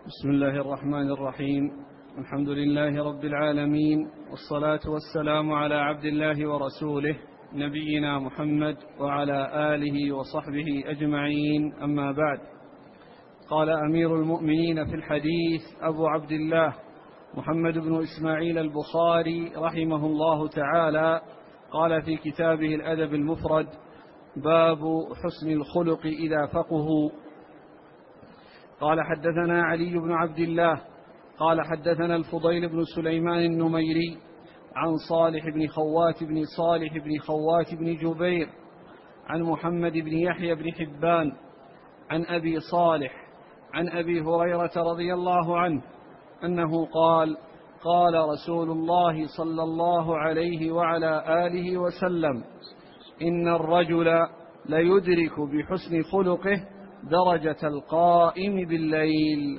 بسم الله الرحمن الرحيم. الحمد لله رب العالمين، والصلاة والسلام على عبد الله ورسوله نبينا محمد وعلى آله وصحبه أجمعين، أما بعد. قال أمير المؤمنين في الحديث أبو عبد الله محمد بن إسماعيل البخاري رحمه الله تعالى، قال في كتابه الأدب المفرد: باب حسن الخلق إذا فقهوا. قال حدثنا علي بن عبد الله قال حدثنا الفضيل بن سليمان النميري عن صالح بن خوات بن جبير عن محمد بن يحيى بن حبان عن أبي صالح عن أبي هريرة رضي الله عنه أنه قال: قال رسول الله صلى الله عليه وعلى آله وسلم: إن الرجل ليدرك بحسن خلقه درجة القائم بالليل.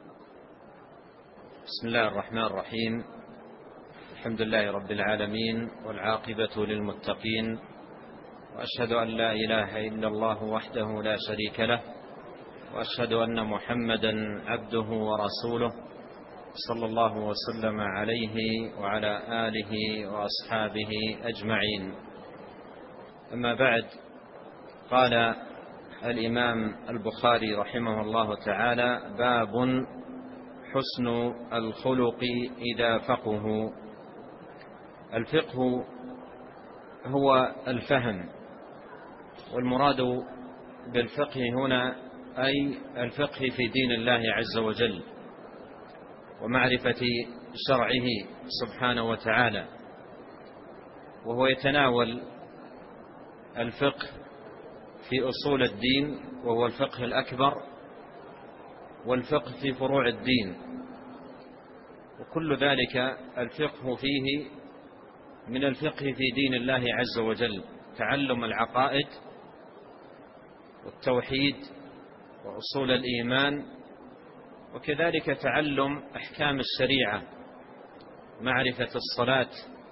بسم الله الرحمن الرحيم. الحمد لله رب العالمين، والعاقبة للمتقين، وأشهد أن لا إله إلا الله وحده لا شريك له، وأشهد أن محمدا عبده ورسوله صلى الله وسلم عليه وعلى آله وأصحابه أجمعين. أما بعد، قال الإمام البخاري رحمه الله تعالى: باب حسن الخلق إذا فقهوا. الفقه هو الفهم، والمراد بالفقه هنا أي الفقه في دين الله عز وجل ومعرفة شرعه سبحانه وتعالى، وهو يتناول الفقه في أصول الدين، وهو الفقه الأكبر، والفقه في فروع الدين، وكل ذلك الفقه فيه من الفقه في دين الله عز وجل: تعلم العقائد والتوحيد وأصول الإيمان، وكذلك تعلم أحكام الشريعة، معرفة الصلاة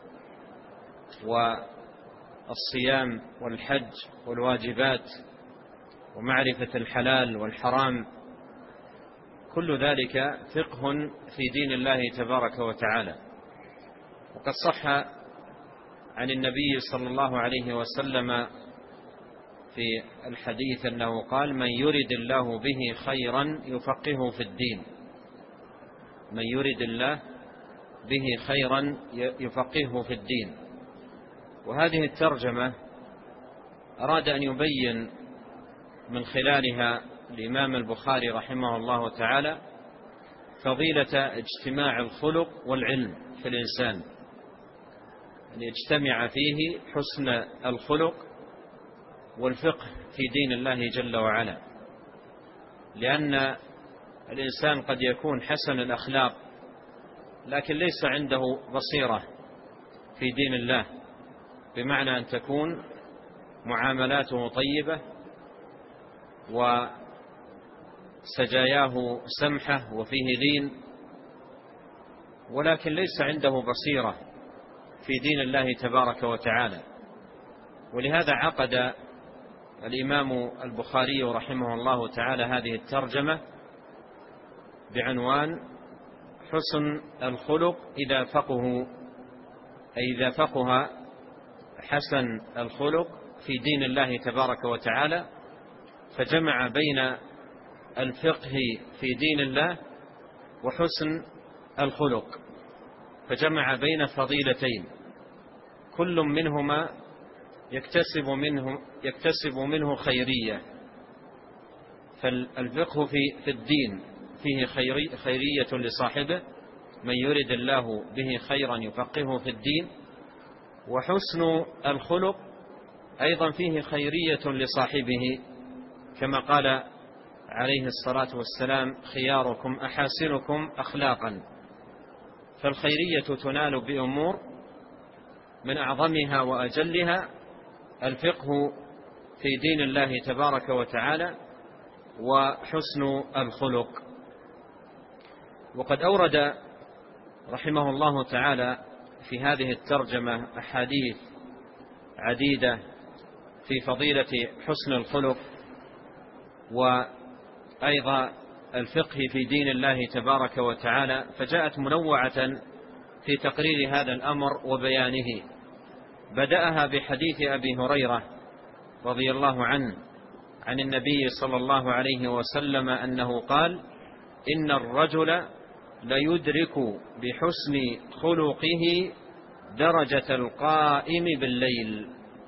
والصيام والحج والواجبات، ومعرفة الحلال والحرام. كل ذلك فقه في دين الله تبارك وتعالى. وقد صح عن النبي صلى الله عليه وسلم في الحديث أنه قال: من يرد الله به خيرا يفقهه في الدين. من يرد الله به خيرا يفقهه في الدين. وهذه الترجمة أراد أن يبين من خلالها الإمام البخاري رحمه الله تعالى فضيلة اجتماع الخلق والعلم في الإنسان، أن يجتمع فيه حسن الخلق والفقه في دين الله جل وعلا، لأن الإنسان قد يكون حسن الأخلاق لكن ليس عنده بصيرة في دين الله، بمعنى أن تكون معاملاته طيبة وسجاياه سمحة وفيه لين، ولكن ليس عنده بصيرة في دين الله تبارك وتعالى. ولهذا عقد الإمام البخاري رحمه الله تعالى هذه الترجمة بعنوان: حسن الخلق إذا فقهوا، أي إذا فقه حسن الخلق في دين الله تبارك وتعالى، فجمع بين الفقه في دين الله وحسن الخلق، فجمع بين فضيلتين كل منهما يكتسب منه خيرية. فالفقه في الدين فيه خيرية لصاحبه: من يرد الله به خيرا يفقهه في الدين. وحسن الخلق أيضا فيه خيرية لصاحبه، كما قال عليه الصلاة والسلام: خياركم أحاسنكم أخلاقا. فالخيرية تنال بأمور من أعظمها وأجلها الفقه في دين الله تبارك وتعالى وحسن الخلق. وقد أورد رحمه الله تعالى في هذه الترجمة أحاديث عديدة في فضيلة حسن الخلق، وأيضا الفقه في دين الله تبارك وتعالى، فجاءت منوعة في تقرير هذا الأمر وبيانه. بدأها بحديث أبي هريرة رضي الله عنه عن النبي صلى الله عليه وسلم أنه قال: إن الرجل ليدرك بحسن خلقه درجة القائم بالليل.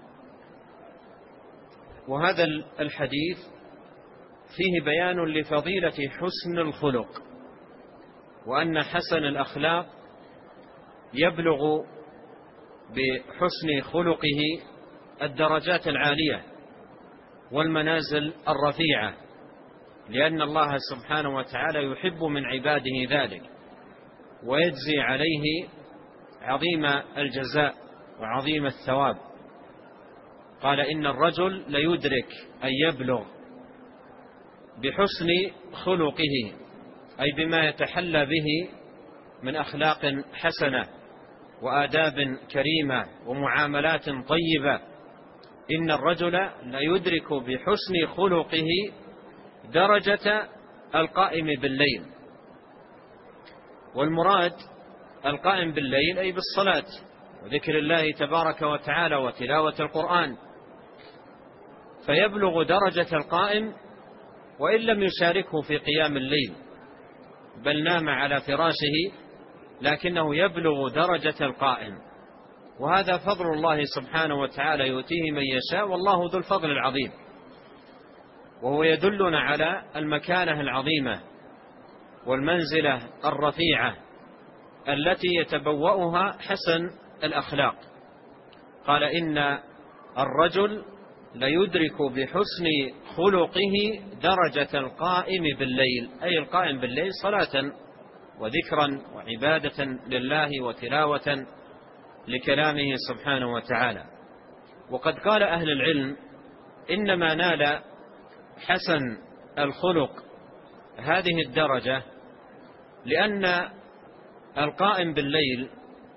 وهذا الحديث فيه بيان لفضيلة حسن الخلق، وأن حسن الأخلاق يبلغ بحسن خلقه الدرجات العالية والمنازل الرفيعة، لأن الله سبحانه وتعالى يحب من عباده ذلك ويجزي عليه عظيم الجزاء وعظيم الثواب. قال: إن الرجل ليدرك أن يبلغ بحسن خلقه، أي بما يتحلى به من أخلاق حسنة وآداب كريمة ومعاملات طيبة. إن الرجل ليدرك بحسن خلقه درجة القائم بالليل. والمراد القائم بالليل أي بالصلاة وذكر الله تبارك وتعالى وتلاوة القرآن، فيبلغ درجة القائم وإن لم يشاركه في قيام الليل بل نام على فراشه، لكنه يبلغ درجة القائم. وهذا فضل الله سبحانه وتعالى يؤتيه من يشاء، والله ذو الفضل العظيم. وهو يدلنا على المكانة العظيمة والمنزلة الرفيعة التي يتبوأها حسن الأخلاق. قال: إن الرجل ليدرك بحسن خلقه درجة القائم بالليل، أي القائم بالليل صلاة وذكرا وعبادة لله وتلاوة لكلامه سبحانه وتعالى. وقد قال أهل العلم: إنما نال حسن الخلق هذه الدرجة لأن القائم بالليل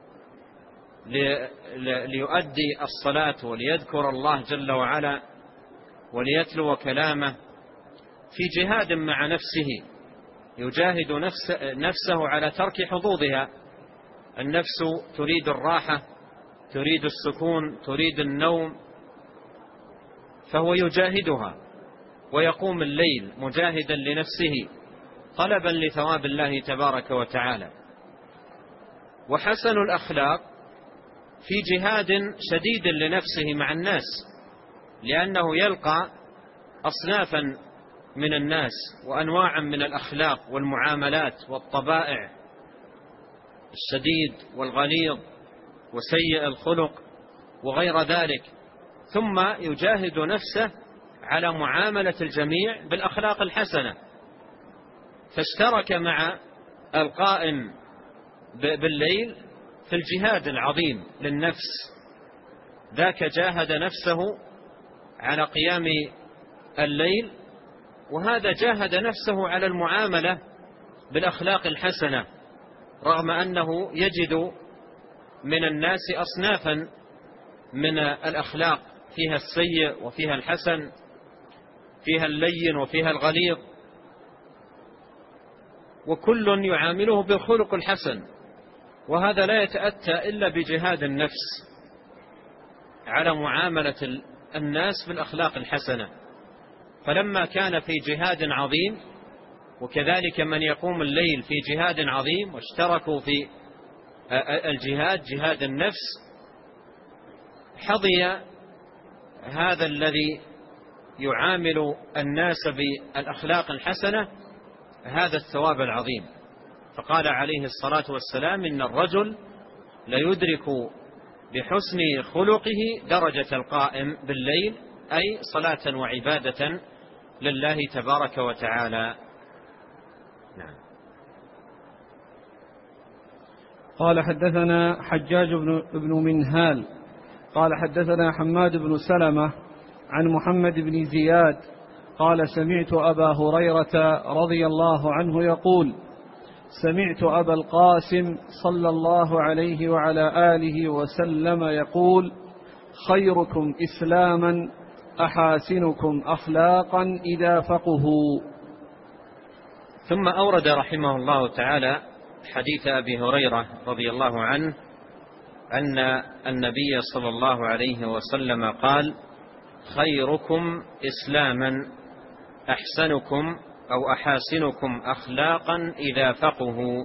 ليؤدي الصلاة وليذكر الله جل وعلا وليتلو كلامه في جهاد مع نفسه، يجاهد نفسه على ترك حظوظها. النفس تريد الراحة، تريد السكون، تريد النوم، فهو يجاهدها ويقوم الليل مجاهدا لنفسه طلبا لثواب الله تبارك وتعالى. وحسن الأخلاق في جهاد شديد لنفسه مع الناس، لأنه يلقى أصنافا من الناس وأنواعا من الأخلاق والمعاملات والطبائع، الشديد والغليظ وسيء الخلق وغير ذلك، ثم يجاهد نفسه على معاملة الجميع بالأخلاق الحسنة. فاشترك مع القائم بالليل في الجهاد العظيم للنفس، ذاك جاهد نفسه على قيام الليل، وهذا جاهد نفسه على المعاملة بالأخلاق الحسنة، رغم أنه يجد من الناس أصنافا من الأخلاق فيها السيء وفيها الحسن، فيها اللين وفيها الغليظ، وكل يعامله بالخلق الحسن. وهذا لا يتأتى إلا بجهاد النفس على معاملة الناس بالأخلاق الحسنة. فلما كان في جهاد عظيم، وكذلك من يقوم الليل في جهاد عظيم، واشتركوا في الجهاد جهاد النفس، حظي هذا الذي يعامل الناس بالأخلاق الحسنة هذا الثواب العظيم. فقال عليه الصلاة والسلام: إن الرجل ليدرك بحسن خلقه درجة القائم بالليل، أي صلاة وعبادة لله تبارك وتعالى. نعم. قال: حدثنا حجاج بن منهال قال: حدثنا حماد بن سلمة عن محمد بن زياد قال: سمعت أبا هريرة رضي الله عنه يقول: سمعت أبا القاسم صلى الله عليه وعلى آله وسلم يقول: خيركم إسلاما أحاسنكم أخلاقا إذا فقهوا. ثم أورد رحمه الله تعالى حديث أبي هريرة رضي الله عنه أن النبي صلى الله عليه وسلم قال: خيركم إسلاما أحسنكم أو أحاسنكم أخلاقا إذا فقهوا.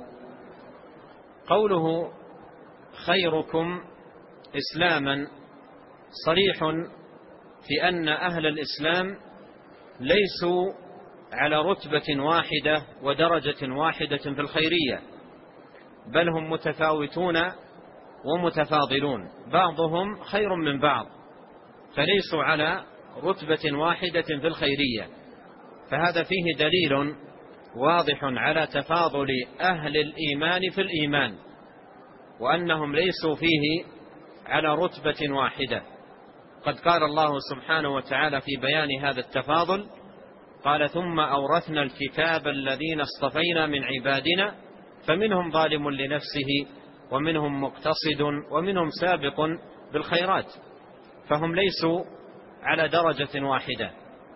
قوله خيركم إسلاما صريح في أن أهل الإسلام ليسوا على رتبة واحدة ودرجة واحدة في الخيرية، بل هم متفاوتون ومتفاضلون، بعضهم خير من بعض، فليسوا على رتبة واحدة في الخيرية. فهذا فيه دليل واضح على تفاضل أهل الإيمان في الإيمان، وأنهم ليسوا فيه على رتبة واحدة. قد قال الله سبحانه وتعالى في بيان هذا التفاضل: قال: ثم أورثنا الكتاب الذين اصطفينا من عبادنا فمنهم ظالم لنفسه ومنهم مقتصد ومنهم سابق بالخيرات. فهم ليسوا على درجة واحدة،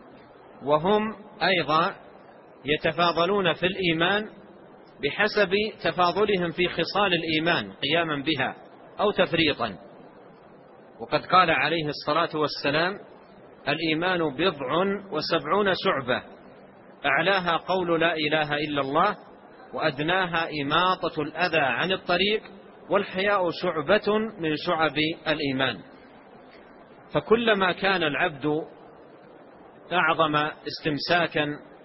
وهم أيضا يتفاضلون في الإيمان بحسب تفاضلهم في خصال الإيمان قياما بها أو تفريطا. وقد قال عليه الصلاة والسلام: الإيمان 70 شعبة، أعلاها قول لا إله إلا الله، وأدناها إماطة الأذى عن الطريق، والحياء شعبة من شعب الإيمان. فكلما كان العبد أعظم استمساكا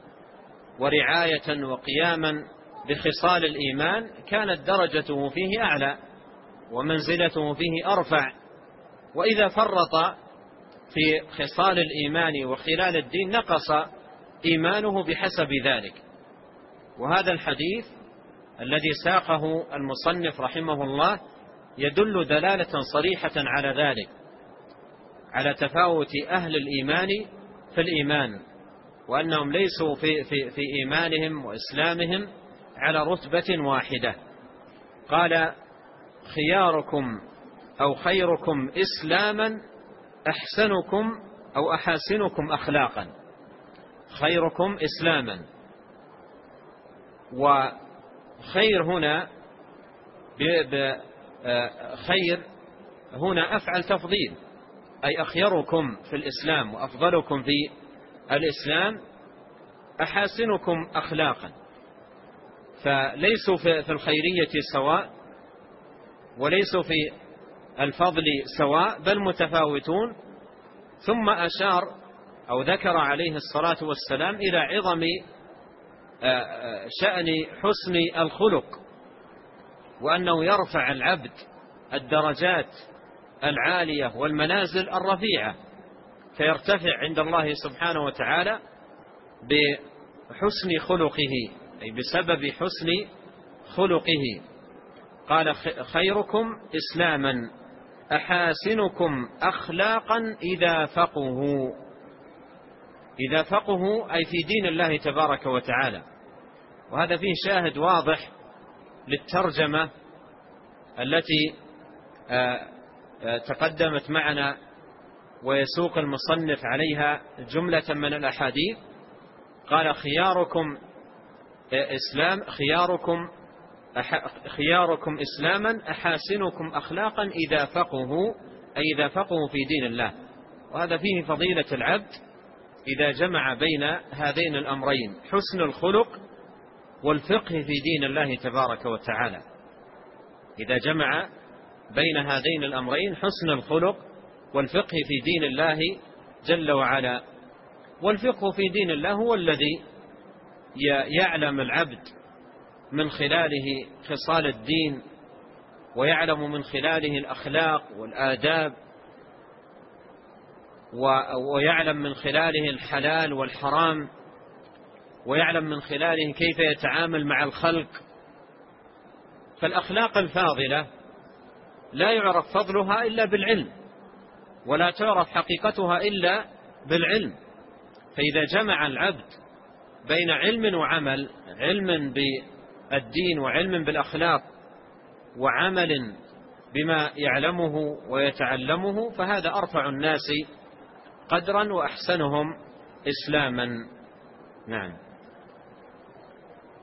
ورعاية وقياما بخصال الإيمان كانت درجته فيه أعلى ومنزلته فيه أرفع. وإذا فرط في خصال الإيمان وخلال الدين نقص إيمانه بحسب ذلك. وهذا الحديث الذي ساقه المصنف رحمه الله يدل دلالة صريحة على ذلك، على تفاوت أهل الإيمان في الإيمان، وأنهم ليسوا في إيمانهم وإسلامهم على رتبة واحدة. قال: خياركم أو خيركم إسلاما أحسنكم أو أحاسنكم أخلاقا. خيركم إسلاما، وخير هنا خير هنا أفعل تفضيل، أي أخيركم في الإسلام وأفضلكم في الإسلام أحاسنكم أخلاقا. فليسوا في الخيرية سواء، وليسوا في الفضل سواء، بل متفاوتون. ثم أشار أو ذكر عليه الصلاة والسلام إلى عظم شأن حسن الخلق، وأنه يرفع العبد الدرجات العالية والمنازل الرفيعة، فيرتفع عند الله سبحانه وتعالى بحسن خلقه، أي بسبب حسن خلقه. قال: خيركم إسلاما أحاسنكم أخلاقا إذا فقهوا. إذا فقهوا أي في دين الله تبارك وتعالى. وهذا فيه شاهد واضح للترجمة التي تقدمت معنا، ويسوق المصنف عليها جملة من الأحاديث. قال: خياركم إسلاما أحاسنكم أخلاقا إذا فقهوا، أي إذا فقهوا في دين الله. وهذا فيه فضيلة العبد إذا جمع بين هذين الأمرين، حسن الخلق والفقه في دين الله تبارك وتعالى. إذا جمع بين هذين الأمرين، حسن الخلق والفقه في دين الله جل وعلا. والفقه في دين الله هو الذي يعلم العبد من خلاله خصال الدين، ويعلم من خلاله الأخلاق والآداب، ويعلم من خلاله الحلال والحرام، ويعلم من خلاله كيف يتعامل مع الخلق. فالأخلاق الفاضلة لا يعرف فضلها إلا بالعلم، ولا تعرف حقيقتها إلا بالعلم. فإذا جمع العبد بين علم وعمل، علم بالدين وعلم بالأخلاق وعمل بما يعلمه ويتعلمه، فهذا أرفع الناس قدرا وأحسنهم إسلاما. نعم.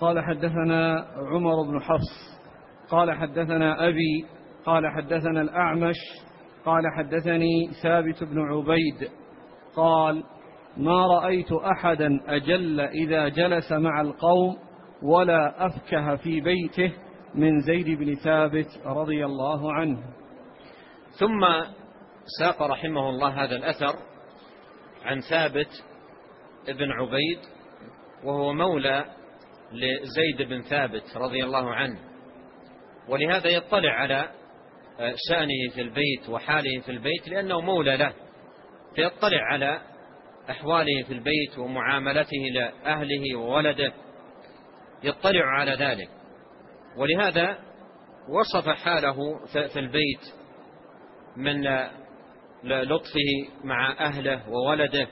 قال حدثنا عمر بن حفص قال حدثنا أبي قال حدثنا الأعمش قال حدثني ثابت بن عبيد قال ما رأيت أحدا أجل إذا جلس مع القوم ولا أفكه في بيته من زيد بن ثابت رضي الله عنه. ثم ساق رحمه الله هذا الأثر عن ثابت بن عبيد وهو مولى لزيد بن ثابت رضي الله عنه، ولهذا يطلع على شأنه في البيت وحاله في البيت لأنه مولى له، فيطلع على أحواله في البيت ومعاملته لأهله وولده، يطلع على ذلك. ولهذا وصف حاله في البيت من لطفه مع أهله وولده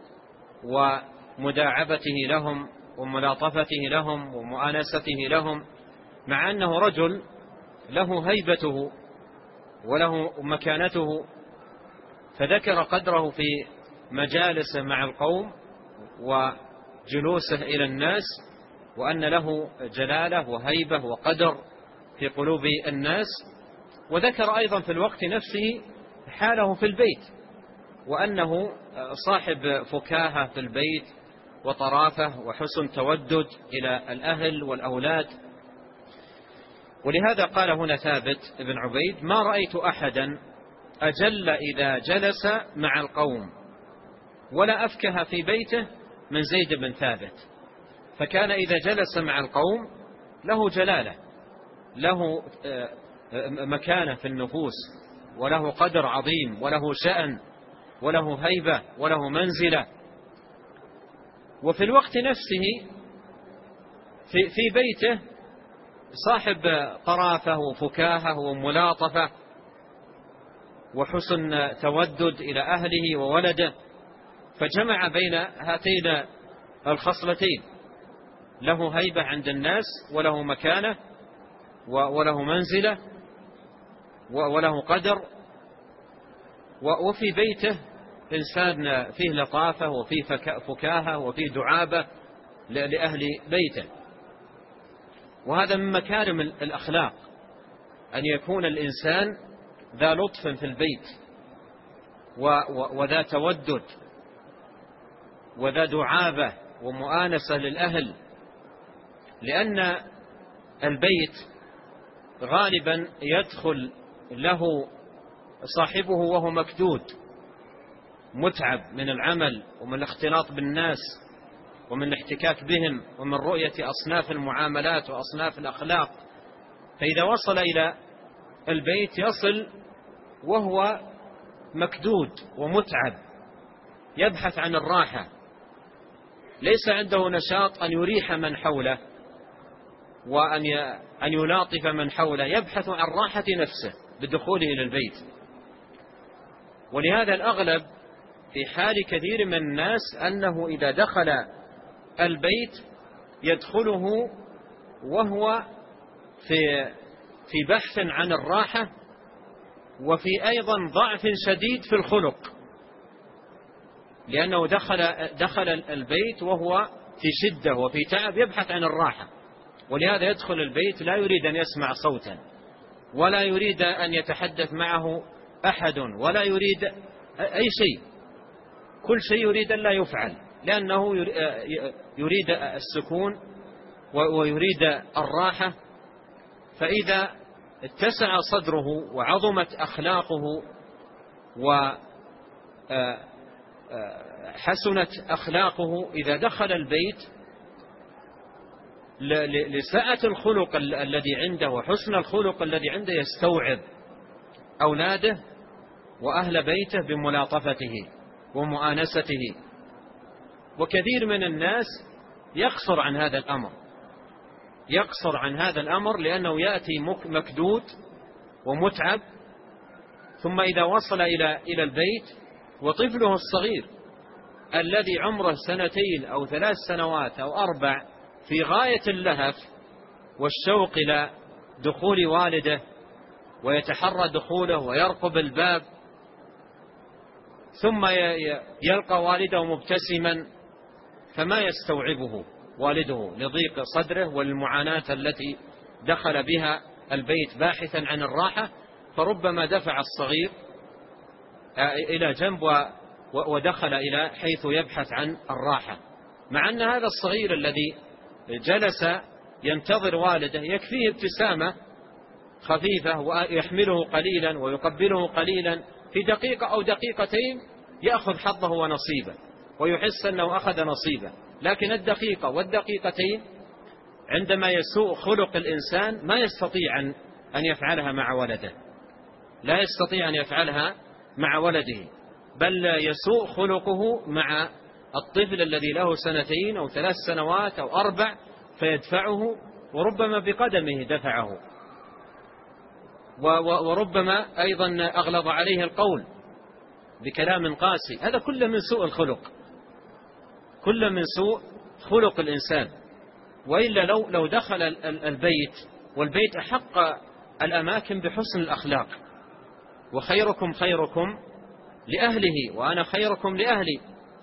ومداعبته لهم وملاطفته لهم ومؤانسته لهم، مع أنه رجل له هيبته وله مكانته، فذكر قدره في مجالسه مع القوم وجلوسه إلى الناس، وأن له جلالة وهيبة وقدر في قلوب الناس. وذكر أيضا في الوقت نفسه حاله في البيت، وأنه صاحب فكاهة في البيت وطرافة وحسن تودد إلى الأهل والأولاد. ولهذا قال هنا ثابت بن عبيد ما رأيت أحدا أجل إذا جلس مع القوم ولا أفكه في بيته من زيد بن ثابت. فكان إذا جلس مع القوم له جلالة، له مكانة في النفوس، وله قدر عظيم، وله شأن، وله هيبة، وله منزلة. وفي الوقت نفسه في بيته صاحب طرافة وفكاهة وملاطفة وحسن تودد إلى أهله وولده، فجمع بين هاتين الخصلتين، له هيبة عند الناس وله مكانة وله منزلة وله قدر، وفي بيته إنسان فيه لطافة وفيه فكاهة وفيه دعابة لأهل بيته. وهذا من مكارم الأخلاق أن يكون الإنسان ذا لطف في البيت وذا تودد وذا دعابة ومؤانسة للأهل، لأن البيت غالبا يدخل له صاحبه وهو مكدود متعب من العمل ومن الاختلاط بالناس ومن الاحتكاك بهم ومن رؤية أصناف المعاملات وأصناف الأخلاق. فإذا وصل إلى البيت يصل وهو مكدود ومتعب، يبحث عن الراحة، ليس عنده نشاط أن يريح من حوله وأن يلاطف من حوله، يبحث عن راحة نفسه بدخوله إلى البيت. ولهذا الأغلب في حال كثير من الناس أنه إذا دخل البيت يدخله وهو في بحث عن الراحة، وفي أيضا ضعف شديد في الخلق، لأنه دخل البيت وهو في شدة وفي تعب يبحث عن الراحة. ولهذا يدخل البيت لا يريد أن يسمع صوتا، ولا يريد أن يتحدث معه أحد، ولا يريد أي شيء، كل شيء يريد أن لا يفعل، لأنه يريد السكون ويريد الراحة. فإذا اتسع صدره وعظمت أخلاقه وحسنت أخلاقه، إذا دخل البيت لسعة الخلق الذي عنده وحسن الخلق الذي عنده يستوعب أولاده وأهل بيته بملاطفته ومؤانسته. وكثير من الناس يقصر عن هذا الأمر لأنه يأتي مكدود ومتعب، ثم إذا وصل إلى البيت وطفله الصغير الذي عمره 2 أو 3 سنوات أو 4 في غاية اللهف والشوق إلى دخول والده، ويتحرى دخوله ويرقب الباب، ثم يلقى والده مبتسما فما يستوعبه والده لضيق صدره والمعاناة التي دخل بها البيت باحثا عن الراحة، فربما دفع الصغير إلى جنب ودخل إلى حيث يبحث عن الراحة، مع أن هذا الصغير الذي جلس ينتظر والده يكفيه ابتسامة خفيفة ويحمله قليلا ويقبله قليلا، في دقيقة أو دقيقتين يأخذ حظه ونصيبه ويحس أنه أخذ نصيبه. لكن الدقيقة والدقيقتين عندما يسوء خلق الإنسان ما يستطيع أن يفعلها مع ولده، لا يستطيع أن يفعلها مع ولده، بل يسوء خلقه مع الطفل الذي له 2 أو 3 سنوات أو 4 فيدفعه، وربما بقدمه دفعه، وربما أيضا أغلظ عليه القول بكلام قاسي. هذا كله من سوء الخلق، كله من سوء خلق الإنسان. وإلا لو دخل البيت، والبيت أحق الأماكن بحسن الأخلاق، وخيركم خيركم لأهله وأنا خيركم لأهلي،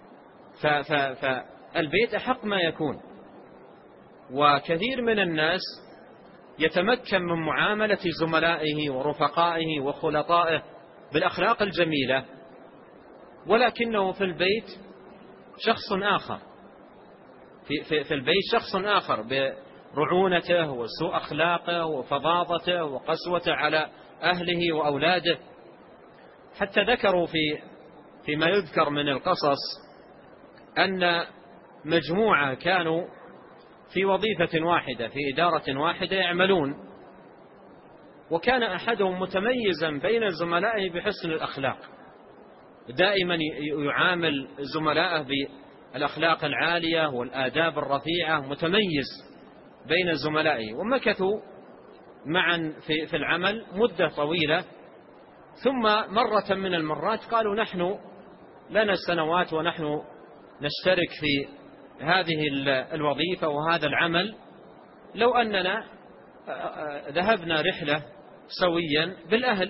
فالبيت أحق ما يكون. وكثير من الناس يتمكن من معاملة زملائه ورفقائه وخلطائه بالأخلاق الجميلة، ولكنه في البيت شخص آخر، في البيت شخص آخر برعونته وسوء أخلاقه وفظاظته وقسوته على أهله وأولاده. حتى ذكروا فيما يذكر من القصص أن مجموعة كانوا في وظيفة واحدة في إدارة واحدة يعملون، وكان أحدهم متميزا بين زملائه بحسن الأخلاق، دائما يعامل زملائه بالأخلاق العالية والآداب الرفيعة، متميز بين زملائه. ومكثوا معا في العمل مدة طويلة، ثم مرة من المرات قالوا نحن لنا سنوات ونحن نشترك في هذه الوظيفة وهذا العمل، لو أننا ذهبنا رحلة سويا بالأهل،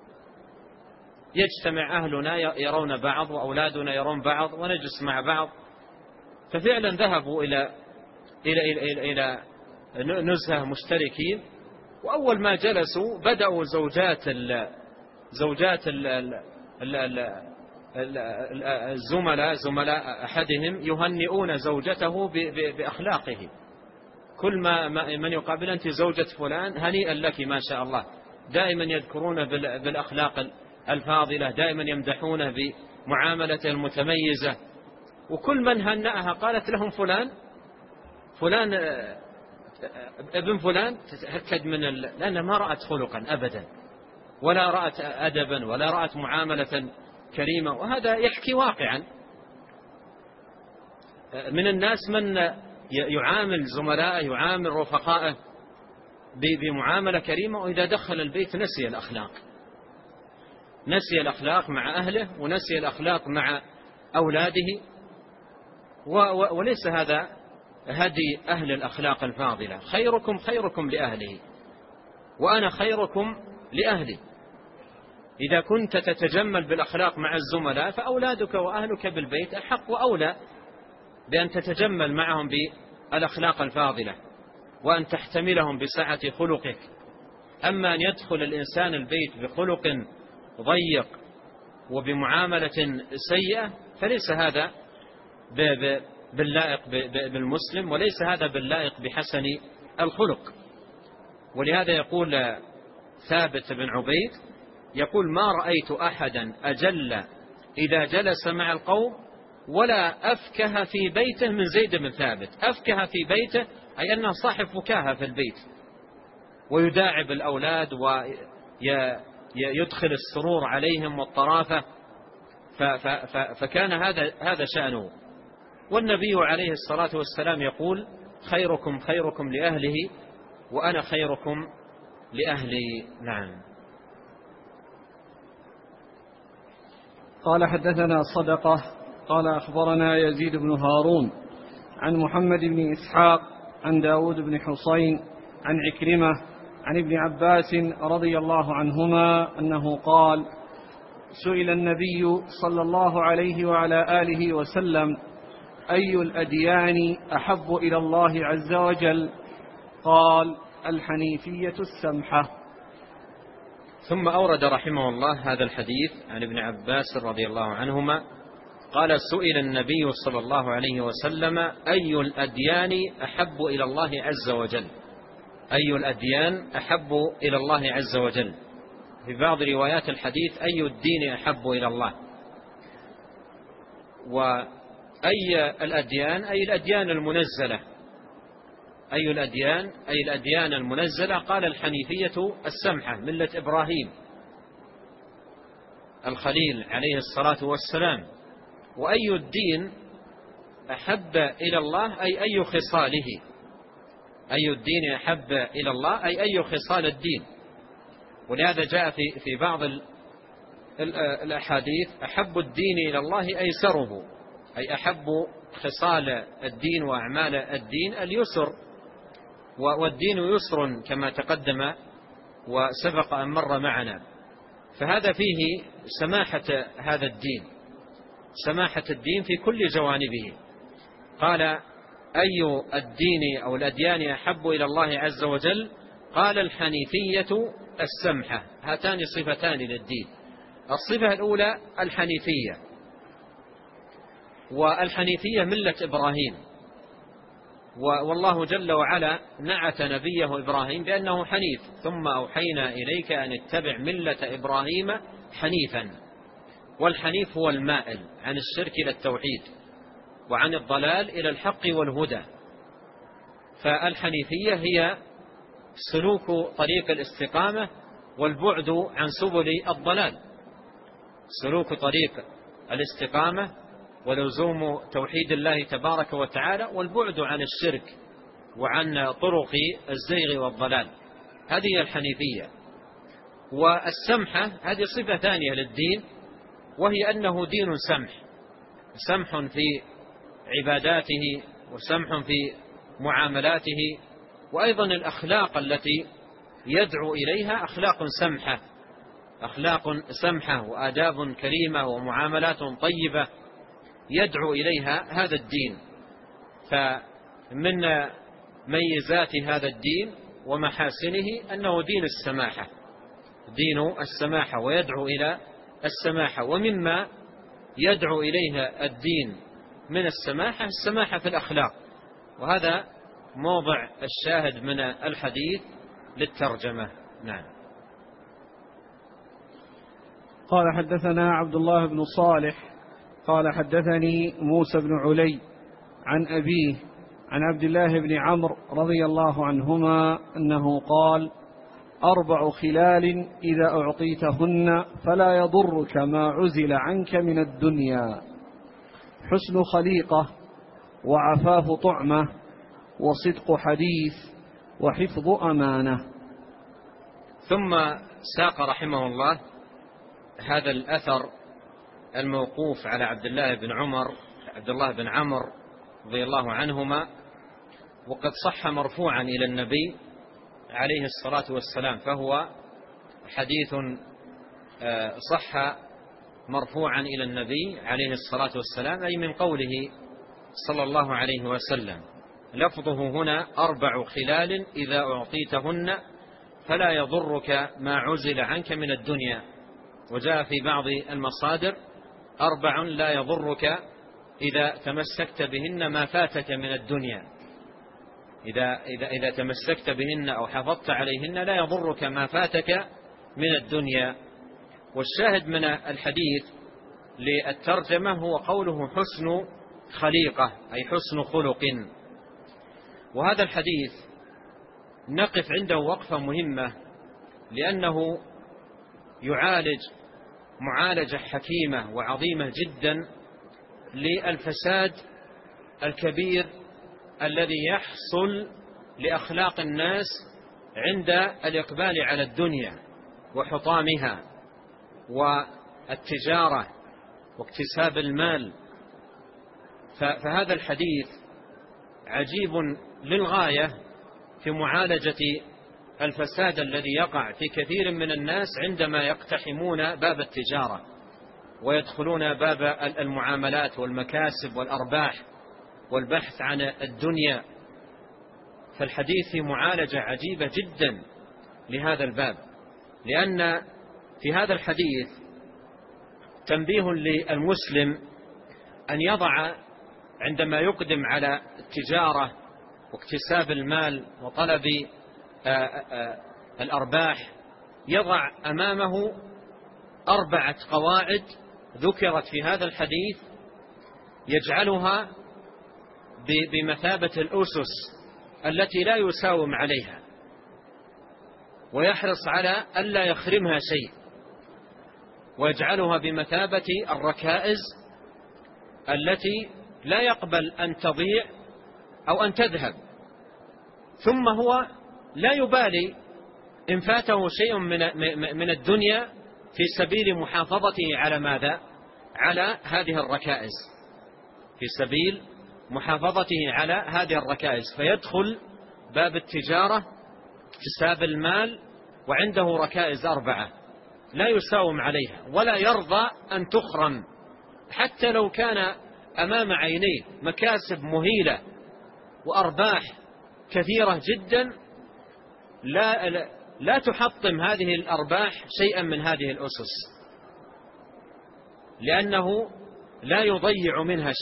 يجتمع أهلنا يرون بعض وأولادنا يرون بعض ونجلس مع بعض. ففعلا ذهبوا إلى نزهة مشتركين، وأول ما جلسوا بدأوا زوجات زملاء أحدهم يهنئون زوجته بأخلاقه. كل من يقابل أنت زوجة فلان هنيئا لك ما شاء الله، دائما يذكرون بالأخلاق الفاضلة، دائما يمدحونه بمعاملته المتميزة. وكل من هنأها قالت لهم فلان ابن فلان تتأكد لأنها ما رأت خلقا أبدا، ولا رأت أدبا، ولا رأت معاملة كريمة. وهذا يحكي واقعا من الناس من يعامل زملائه يعامل رفقائه بمعاملة كريمة، وإذا دخل البيت نسي الأخلاق مع أهله ونسي الأخلاق مع أولاده. وليس هذا هدي أهل الأخلاق الفاضلة. خيركم خيركم لأهله وأنا خيركم لأهلي. إذا كنت تتجمل بالأخلاق مع الزملاء فأولادك وأهلك بالبيت أحق وأولى بأن تتجمل معهم بالأخلاق الفاضلة وأن تحتملهم بسعة خلقك. أما أن يدخل الإنسان البيت بخلق ضيق وبمعاملة سيئة فليس هذا باللائق بالمسلم، وليس هذا باللائق بحسن الخلق. ولهذا يقول ثابت بن عبيد يقول ما رأيت أحدا أجل إذا جلس مع القوم ولا أفكه في بيته من زيد بن ثابت. أفكه في بيته أي أنه صاحب فكاهة في البيت، ويداعب الأولاد ويدخل السرور عليهم والطرافة، فكان هذا شأنه. والنبي عليه الصلاة والسلام يقول خيركم خيركم لأهله وأنا خيركم لأهلي. نعم. قال حدثنا صدقة قال أخبرنا يزيد بن هارون عن محمد بن إسحاق عن داود بن حسين عن عكرمة عن ابن عباس رضي الله عنهما أنه قال سئل النبي صلى الله عليه وعلى آله وسلم أي الأديان أحب إلى الله عز وجل؟ قال: الحنيفية السمحة. ثم أورد رحمه الله هذا الحديث عن ابن عباس رضي الله عنهما قال: سئل النبي صلى الله عليه وسلم: أي الأديان أحب إلى الله عز وجل؟ أي الأديان أحب إلى الله عز وجل؟ في بعض روايات الحديث: أي الدين أحب إلى الله؟ وأي الأديان أي الأديان المنزلة. أي الأديان أي الأديان المنزلة. قال: الحنيفية السمحة، ملة إبراهيم الخليل عليه الصلاة والسلام. وأي الدين أحب إلى الله أي خصاله. أي الدين أحب إلى الله أي خصال الدين. ولهذا جاء في بعض الأحاديث: أحب الدين إلى الله أيسره، أي أحب خصال الدين وأعمال الدين اليسر، والدين يسر كما تقدم وسبق أن مر معنا. فهذا فيه سماحة هذا الدين، سماحة الدين في كل جوانبه. قال: أي الدين أو الأديان أحب إلى الله عز وجل؟ قال: الحنيفية السمحة. هاتان صفتان للدين. الصفة الأولى الحنيفية، والحنيفية ملة إبراهيم. والله جل وعلا نعت نبيه إبراهيم بأنه حنيف: ثم أوحينا إليك أن اتبع ملة إبراهيم حنيفا. والحنيف هو المائل عن الشرك إلى التوحيد، وعن الضلال إلى الحق والهدى. فالحنيفية هي سلوك طريق الاستقامة والبعد عن سبل الضلال. سلوك طريق الاستقامة ولزوم توحيد الله تبارك وتعالى، والبعد عن الشرك وعن طرق الزيغ والضلال. هذه الحنيفية. والسمحة هذه صفة ثانية للدين، وهي أنه دين سمح، سمح في عباداته وسمح في معاملاته، وأيضا الأخلاق التي يدعو إليها أخلاق سمحة، أخلاق سمحة وآداب كريمة ومعاملات طيبة يدعو إليها هذا الدين. فمن ميزات هذا الدين ومحاسنه أنه دين السماحة، دين السماحة، ويدعو إلى السماحة. ومما يدعو إليها الدين من السماحة، السماحة في الأخلاق. وهذا موضع الشاهد من الحديث للترجمة. نعم. قال: حدثنا عبد الله بن صالح قال: حدثني موسى بن علي عن أبيه عن عبد الله بن عمرو رضي الله عنهما أنه قال: 4 خلال إذا أعطيتهن فلا يضرك ما عزل عنك من الدنيا: حسن خليقة، وعفاف طعمة، وصدق حديث، وحفظ أمانة. ثم ساق رحمه الله هذا الأثر الموقوف على عبد الله بن عمرو رضي الله عنهما، وقد صح مرفوعا إلى النبي عليه الصلاة والسلام، فهو حديث صح مرفوعا إلى النبي عليه الصلاة والسلام، أي من قوله صلى الله عليه وسلم. لفظه هنا: 4 خلال إذا أعطيتهن فلا يضرك ما عزل عنك من الدنيا. وجاء في بعض المصادر: 4 لا يضرك إذا تمسكت بهن ما فاتك من الدنيا. إذا تمسكت بهن أو حافظت عليهن لا يضرك ما فاتك من الدنيا. والشاهد من الحديث للترجمة هو قوله: حسن خليقة، أي حسن خلق. وهذا الحديث نقف عنده وقفة مهمة، لأنه يعالج معالجة حكيمة وعظيمة جدا للفساد الكبير الذي يحصل لأخلاق الناس عند الإقبال على الدنيا وحطامها والتجارة واكتساب المال. فهذا الحديث عجيب للغاية في معالجة الفساد الذي يقع في كثير من الناس عندما يقتحمون باب التجارة ويدخلون باب المعاملات والمكاسب والأرباح والبحث عن الدنيا. فالحديث في معالجة عجيبة جدا لهذا الباب، لأن في هذا الحديث تنبيه للمسلم أن يضع عندما يقدم على التجارة واكتساب المال وطلب الأرباح، يضع أمامه 4 قواعد ذكرت في هذا الحديث يجعلها بمثابة الأسس التي لا يساوم عليها، ويحرص على ألا يخرمها شيء، ويجعلها بمثابة الركائز التي لا يقبل أن تضيع أو أن تذهب. ثم هو لا يبالي إن فاته شيء من الدنيا في سبيل محافظته على ماذا؟ على هذه الركائز، في سبيل محافظته على هذه الركائز، فيدخل باب التجارة اكتساب المال وعنده ركائز 4 لا يساوم عليها ولا يرضى أن تخرم، حتى لو كان أمام عينيه مكاسب مهيلة وأرباح كثيرة جدا، لا تحطم هذه الأرباح شيئا من هذه الأسس، لأنه لا يضيع منها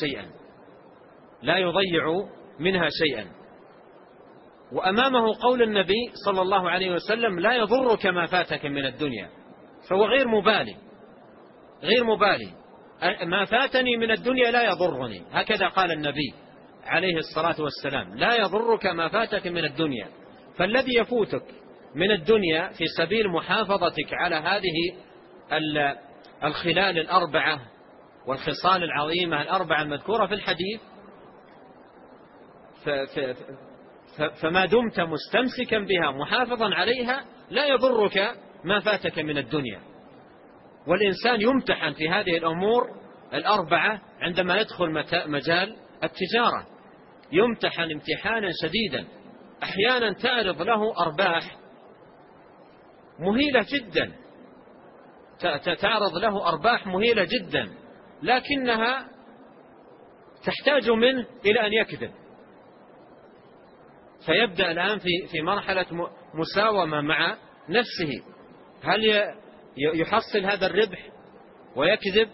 شيئا. وأمامه قول النبي صلى الله عليه وسلم: لا يضرك ما فاتك من الدنيا، فهو غير مبالي، ما فاتني من الدنيا لا يضرني، هكذا قال النبي عليه الصلاة والسلام: لا يضرك ما فاتك من الدنيا. فالذي يفوتك من الدنيا في سبيل محافظتك على هذه الخلال 4 والخصال العظيمة 4 المذكورة في الحديث، فما دمت مستمسكا بها محافظا عليها لا يضرك ما فاتك من الدنيا. والإنسان يمتحن في هذه الأمور 4 عندما يدخل مجال التجارة، يمتحن امتحانا شديدا، أحيانا تعرض له أرباح مهيلة جدا، لكنها تحتاج منه إلى أن يكذب، فيبدأ الآن في مرحلة مساومة مع نفسه، هل يحصل هذا الربح ويكذب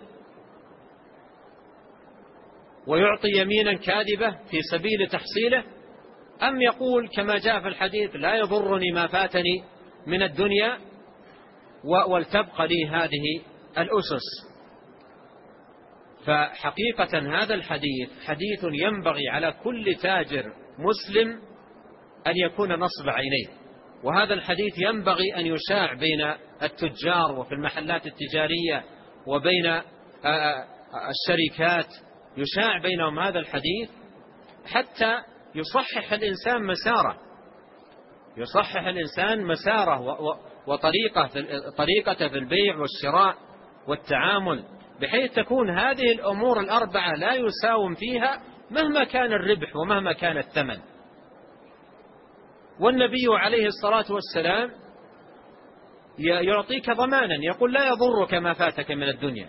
ويعطي يمينا كاذبة في سبيل تحصيله، أم يقول كما جاء في الحديث: لا يضرني ما فاتني من الدنيا ولتبقى لي هذه الأسس. فحقيقة هذا الحديث حديث ينبغي على كل تاجر مسلم أن يكون نصب عينيه، وهذا الحديث ينبغي أن يشاع بين التجار وفي المحلات التجارية وبين الشركات، يشاع بينهم هذا الحديث حتى يصحح الإنسان مساره وطريقته في البيع والشراء والتعامل، بحيث تكون هذه الأمور 4 لا يساوم فيها مهما كان الربح ومهما كان الثمن. والنبي عليه الصلاة والسلام يعطيك ضمانا، يقول: لا يضرك ما فاتك من الدنيا،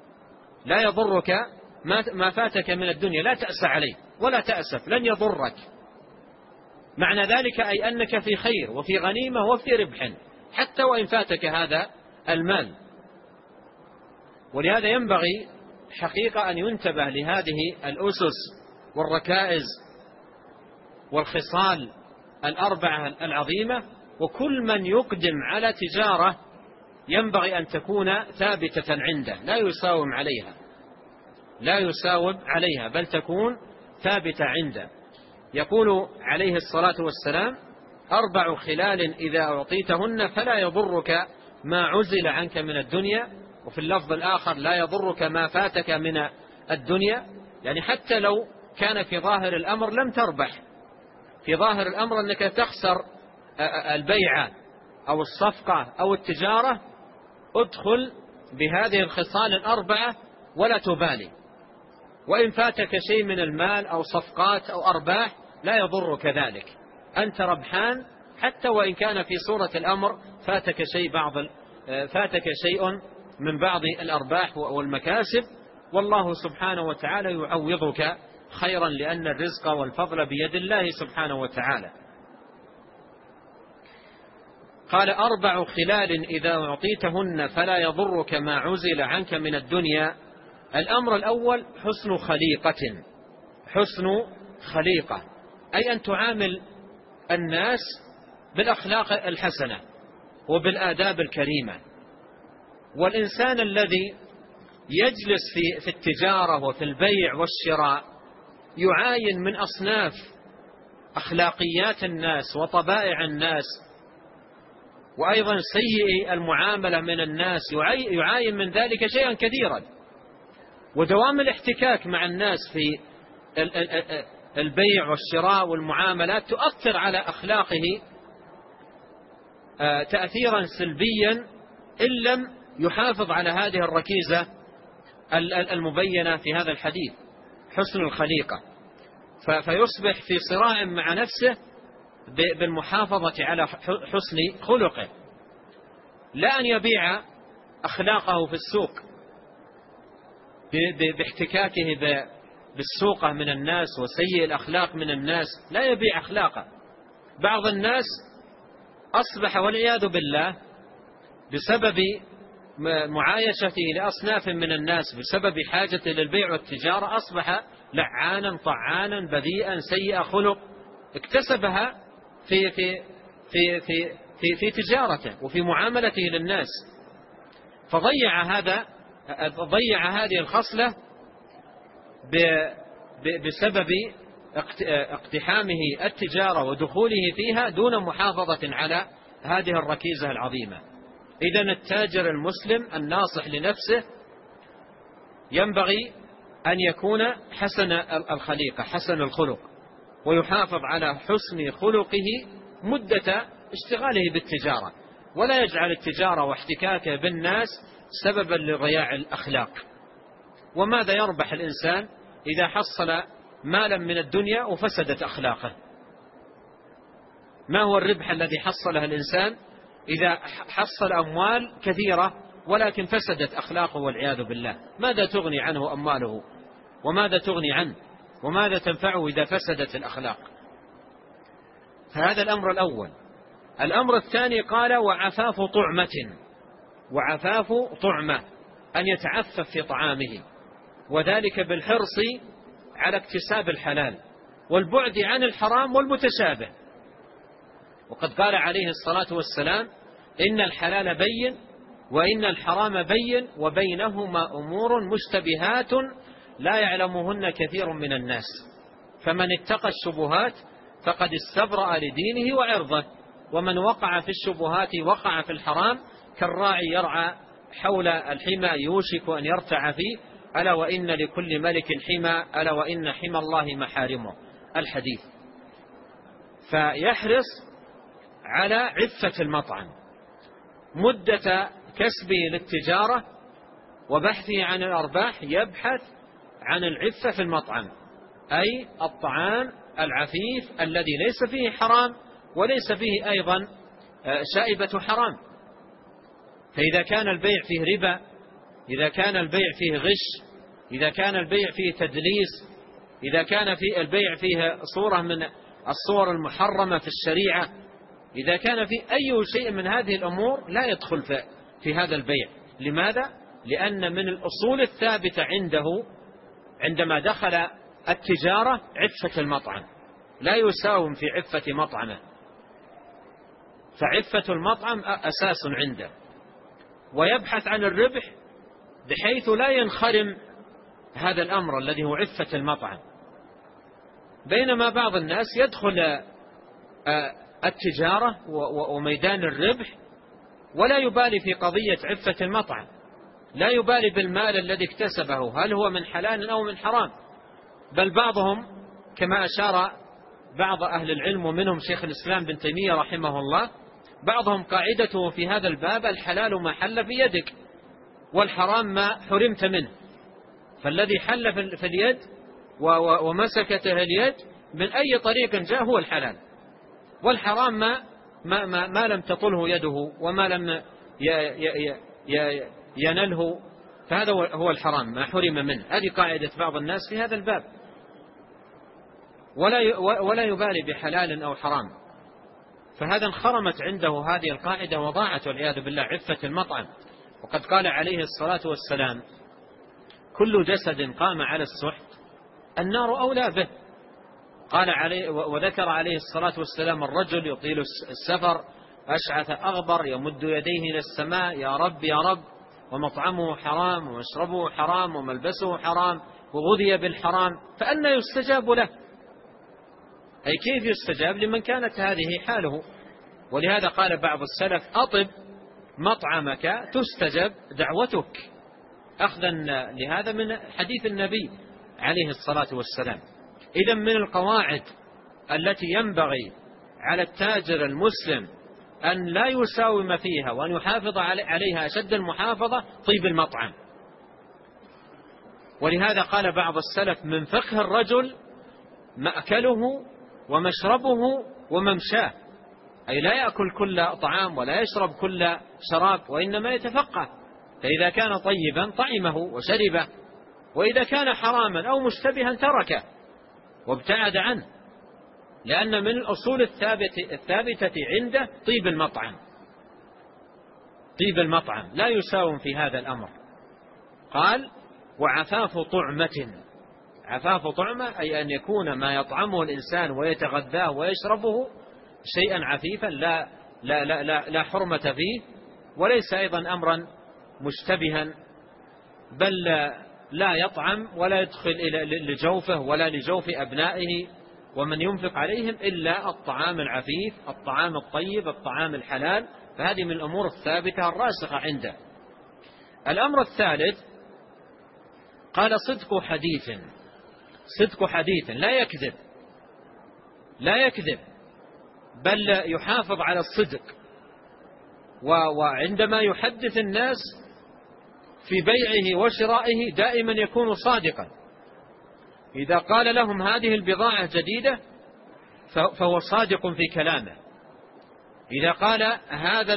لا تأس عليه ولا تأسف، لن يضرك. معنى ذلك أي أنك في خير وفي غنيمة وفي ربح، حتى وإن فاتك هذا المال. ولهذا ينبغي حقيقة أن ينتبه لهذه الأسس والركائز والخصال 4 العظيمة، وكل من يقدم على تجارة ينبغي أن تكون ثابتة عنده، لا يساوم عليها بل تكون ثابتة عنده. يقول عليه الصلاة والسلام: 4 خلال إذا أعطيتهن فلا يضرك ما عزل عنك من الدنيا. وفي اللفظ الآخر: لا يضرك ما فاتك من الدنيا، يعني حتى لو كان في ظاهر الأمر لم تربح، في ظاهر الأمر أنك تخسر البيعة أو الصفقة أو التجارة، ادخل بهذه الخصال 4 ولا تبالي، وإن فاتك شيء من المال أو صفقات أو أرباح لا يضرك ذلك، أنت ربحان، حتى وإن كان في صورة الأمر فاتك شيء من بعض الأرباح والمكاسب، والله سبحانه وتعالى يعوضك خيرا، لأن الرزق والفضل بيد الله سبحانه وتعالى. قال: 4 خلال إذا أعطيتهن فلا يضرك ما عزل عنك من الدنيا. الأمر الأول حسن خليقة. حسن خليقة أي أن تعامل الناس بالأخلاق الحسنة وبالآداب الكريمة. والإنسان الذي يجلس في التجارة وفي البيع والشراء يعاين من أصناف أخلاقيات الناس وطبائع الناس، وأيضا سيء المعاملة من الناس، يعاين من ذلك شيئا كثيرا. ودوام الاحتكاك مع الناس في البيع والشراء والمعاملات تؤثر على أخلاقه تأثيرا سلبيا إن لم يحافظ على هذه الركيزة المبينة في هذا الحديث، حسن الخليقة. فيصبح في صراع مع نفسه بالمحافظة على حسن خلقه، لا أن يبيع أخلاقه في السوق باحتكاكه بالسوقة من الناس وسيء الأخلاق من الناس، لا يبيع أخلاقه. بعض الناس أصبح والعياذ بالله بسبب معايشته لأصناف من الناس بسبب حاجته للبيع والتجارة أصبح لعانا طعانا بذيئا سيء خلق، اكتسبها في في في في في, في تجارته وفي معاملته للناس، ضيع هذه الخصلة بسبب اقتحامه التجارة ودخوله فيها دون محافظة على هذه الركيزة العظيمة. إذن التاجر المسلم الناصح لنفسه ينبغي أن يكون حسن الخليقة حسن الخلق، ويحافظ على حسن خلقه مدة اشتغاله بالتجارة، ولا يجعل التجارة واحتكاكه بالناس سببا لضياع الأخلاق. وماذا يربح الإنسان إذا حصل مالا من الدنيا وفسدت أخلاقه؟ ما هو الربح الذي حصله الإنسان إذا حصل أموال كثيرة ولكن فسدت أخلاقه والعياذ بالله؟ ماذا تغني عنه أمواله؟ وماذا تغني عنه؟ وماذا تنفعه إذا فسدت الأخلاق؟ فهذا الأمر الأول. الأمر الثاني قال: وعفاف طعمة. وعفاف طعمة أن يتعفف في طعامه، وذلك بالحرص على اكتساب الحلال والبعد عن الحرام والمتشابه. وقد قال عليه الصلاة والسلام: إن الحلال بين وإن الحرام بين وبينهما أمور مشتبهات لا يعلمهن كثير من الناس، فمن اتقى الشبهات فقد استبرأ لدينه وعرضه، ومن وقع في الشبهات وقع في الحرام كالراعي يرعى حول الحمى يوشك أن يرتع فيه، ألا وإن لكل ملك حمى، ألا وإن حمى الله محارمه. الحديث. فيحرص على عفة المطعم مدة كسبه للتجارة وبحثه عن الأرباح، يبحث عن العفة في المطعم، أي الطعام العفيف الذي ليس فيه حرام وليس فيه أيضا شائبة حرام. فإذا كان البيع فيه ربا، إذا كان البيع فيه غش، إذا كان البيع فيه تدليس، إذا كان في البيع فيه صورة من الصور المحرمة في الشريعة، إذا كان في أي شيء من هذه الأمور لا يدخل في هذا البيع. لماذا؟ لأن من الأصول الثابتة عنده عندما دخل التجارة عفة المطعم، لا يساوم في عفة مطعمه، فعفة المطعم أساس عنده، ويبحث عن الربح بحيث لا ينخرم هذا الأمر الذي هو عفة المطعم. بينما بعض الناس يدخل التجارة وميدان الربح ولا يبالي في قضية عفة المطعم، لا يبالي بالمال الذي اكتسبه هل هو من حلال أو من حرام. بل بعضهم كما أشار بعض أهل العلم ومنهم شيخ الإسلام بن تيمية رحمه الله، بعضهم قاعدته في هذا الباب: الحلال ما حل في يدك والحرام ما حرمت منه. فالذي حل في اليد ومسكته اليد من أي طريق جاء هو الحلال، والحرام ما لم تطله يده وما لم ينله، فهذا هو الحرام ما حرم منه. هذه قاعدة بعض الناس في هذا الباب. ولا يبالي بحلال أو حرام. فهذا انخرمت عنده هذه القاعدة وضاعت والعياذ بالله عفة المطعم. وقد قال عليه الصلاة والسلام: كل جسد قام على السحت النار أولى به. قال عليه وذكر عليه الصلاة والسلام: الرجل يطيل السفر أشعث أغبر يمد يديه إلى السماء: يا رب يا رب، ومطعمه حرام ومشربه حرام وملبسه حرام وغذي بالحرام، فأنى يستجاب له؟ أي كيف يستجاب لمن كانت هذه حاله؟ ولهذا قال بعض السلف: أطب مطعمك تستجب دعوتك، أخذا لهذا من حديث النبي عليه الصلاة والسلام. إذن من القواعد التي ينبغي على التاجر المسلم أن لا يساوم فيها وأن يحافظ عليها أشد المحافظة طيب المطعم. ولهذا قال بعض السلف: من فقه الرجل مأكله ومشربه وممشاه، أي لا يأكل كل طعام ولا يشرب كل شراب، وإنما يتفقه. فإذا كان طيبا طعمه وشربه، وإذا كان حراما أو مشتبها تركه وابتعد عنه، لأن من الأصول الثابتة عنده طيب المطعم. طيب المطعم لا يساوم في هذا الأمر. قال: وعفاف طعمة. عفاف طعمة أي أن يكون ما يطعمه الإنسان ويتغذاه ويشربه شيئا عفيفا لا حرمة فيه، وليس أيضا أمرا مشتبها، بل لا يطعم ولا يدخل لجوفه ولا لجوف أبنائه ومن ينفق عليهم إلا الطعام العفيف، الطعام الطيب، الطعام الحلال. فهذه من الأمور الثابتة الراسخة عنده. الأمر الثالث قال: صدق حديث. صدق حديث، لا يكذب بل يحافظ على الصدق. وعندما يحدث الناس في بيعه وشرائه دائما يكون صادقا. إذا قال لهم هذه البضاعة جديدة فهو صادق في كلامه. إذا قال هذا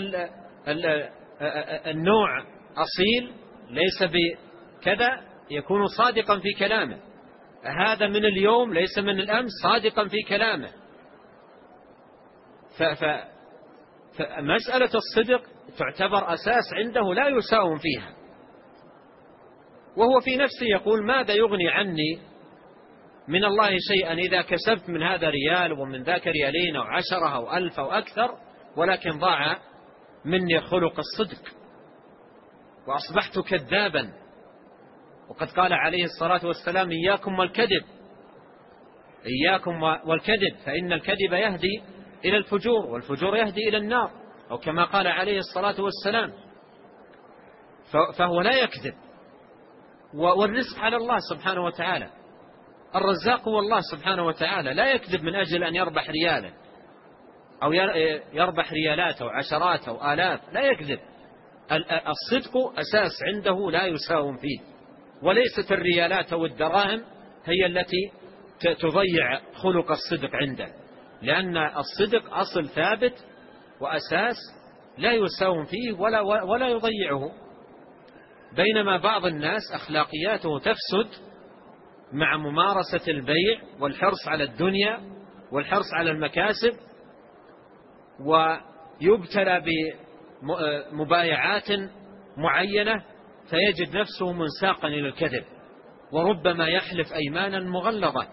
النوع أصيل ليس بكذا يكون صادقا في كلامه. هذا من اليوم ليس من الأمس، صادقا في كلامه. فمسألة الصدق تعتبر أساس عنده لا يساوم فيها. وهو في نفسه يقول: ماذا يغني عني من الله شيئا إذا كسبت من هذا ريال ومن ذاك ريالين أو 10 أو 1000 أو أكثر، ولكن ضاع مني خلق الصدق وأصبحت كذابا. وقد قال عليه الصلاة والسلام: إياكم والكذب، إياكم والكذب، فإن الكذب يهدي إلى الفجور والفجور يهدي إلى النار، أو كما قال عليه الصلاة والسلام. فهو لا يكذب. والرزق على الله سبحانه وتعالى، الرزاق هو الله سبحانه وتعالى، لا يكذب من أجل أن يربح ريالا أو يربح ريالات أو عشرات أو آلاف، لا يكذب. الصدق أساس عنده لا يساوم فيه، وليست الريالات أو الدراهم هي التي تضيع خلق الصدق عنده، لأن الصدق أصل ثابت وأساس لا يساوم فيه ولا يضيعه. بينما بعض الناس أخلاقياته تفسد مع ممارسة البيع والحرص على الدنيا والحرص على المكاسب، ويبتلى بمبايعات معينة فيجد نفسه منساقا إلى الكذب، وربما يحلف أيمانا مغلظة.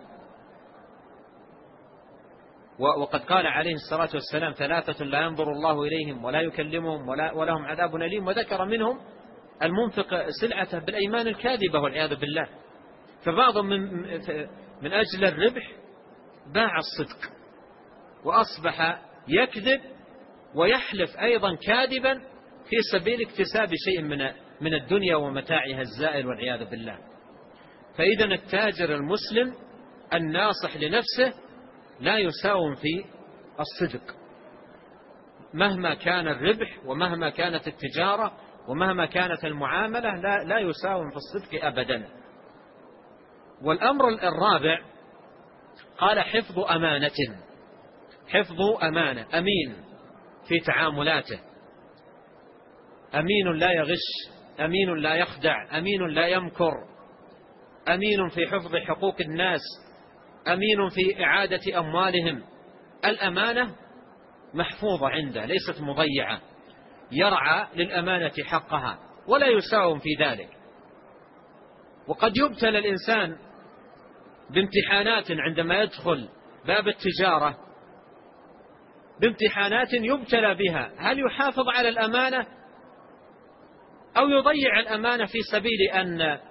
وقد قال عليه الصلاة والسلام: 3 لا ينظر الله إليهم ولا يكلمهم ولهم عذاب أليم. وذكر منهم المنفق سلعته بالأيمان الكاذبة والعياذ بالله. فبعضهم من أجل الربح باع الصدق وأصبح يكذب ويحلف أيضا كاذبا في سبيل اكتساب شيء من الدنيا ومتاعها الزائل والعياذ بالله. فإذا التاجر المسلم الناصح لنفسه لا يساوم في الصدق، مهما كان الربح ومهما كانت التجارة ومهما كانت المعاملة لا يساوم في الصدق أبدا. والأمر الرابع قال: حفظ أمانة. حفظ أمانة، أمين في تعاملاته، أمين لا يغش، أمين لا يخدع، أمين لا يمكر، أمين في حفظ حقوق الناس، أمين في إعادة أموالهم. الأمانة محفوظة عنده، ليست مضيعة، يرعى للأمانة حقها ولا يساوم في ذلك. وقد يبتلى الإنسان بامتحانات عندما يدخل باب التجارة، بامتحانات يبتلى بها، هل يحافظ على الأمانة أو يضيع الأمانة في سبيل أن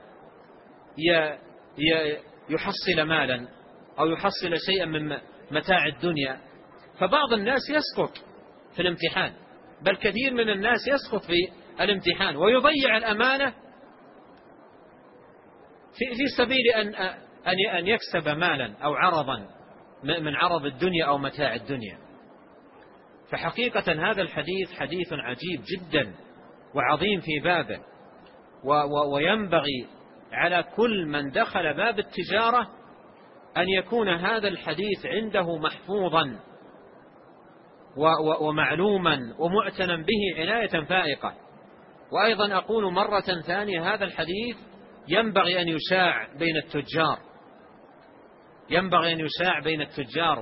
يحصل مالا أو يحصل شيئا من متاع الدنيا؟ فبعض الناس يسقط في الامتحان، بل كثير من الناس يسقط في الامتحان ويضيع الأمانة في سبيل أن يكسب مالا أو عرضا من عرض الدنيا أو متاع الدنيا. فحقيقة هذا الحديث حديث عجيب جدا وعظيم في بابه، وينبغي على كل من دخل باب التجارة أن يكون هذا الحديث عنده محفوظا ومعلوما ومعتنا به عناية فائقة. وأيضا أقول مرة ثانية، هذا الحديث ينبغي أن يشاع بين التجار، ينبغي أن يشاع بين التجار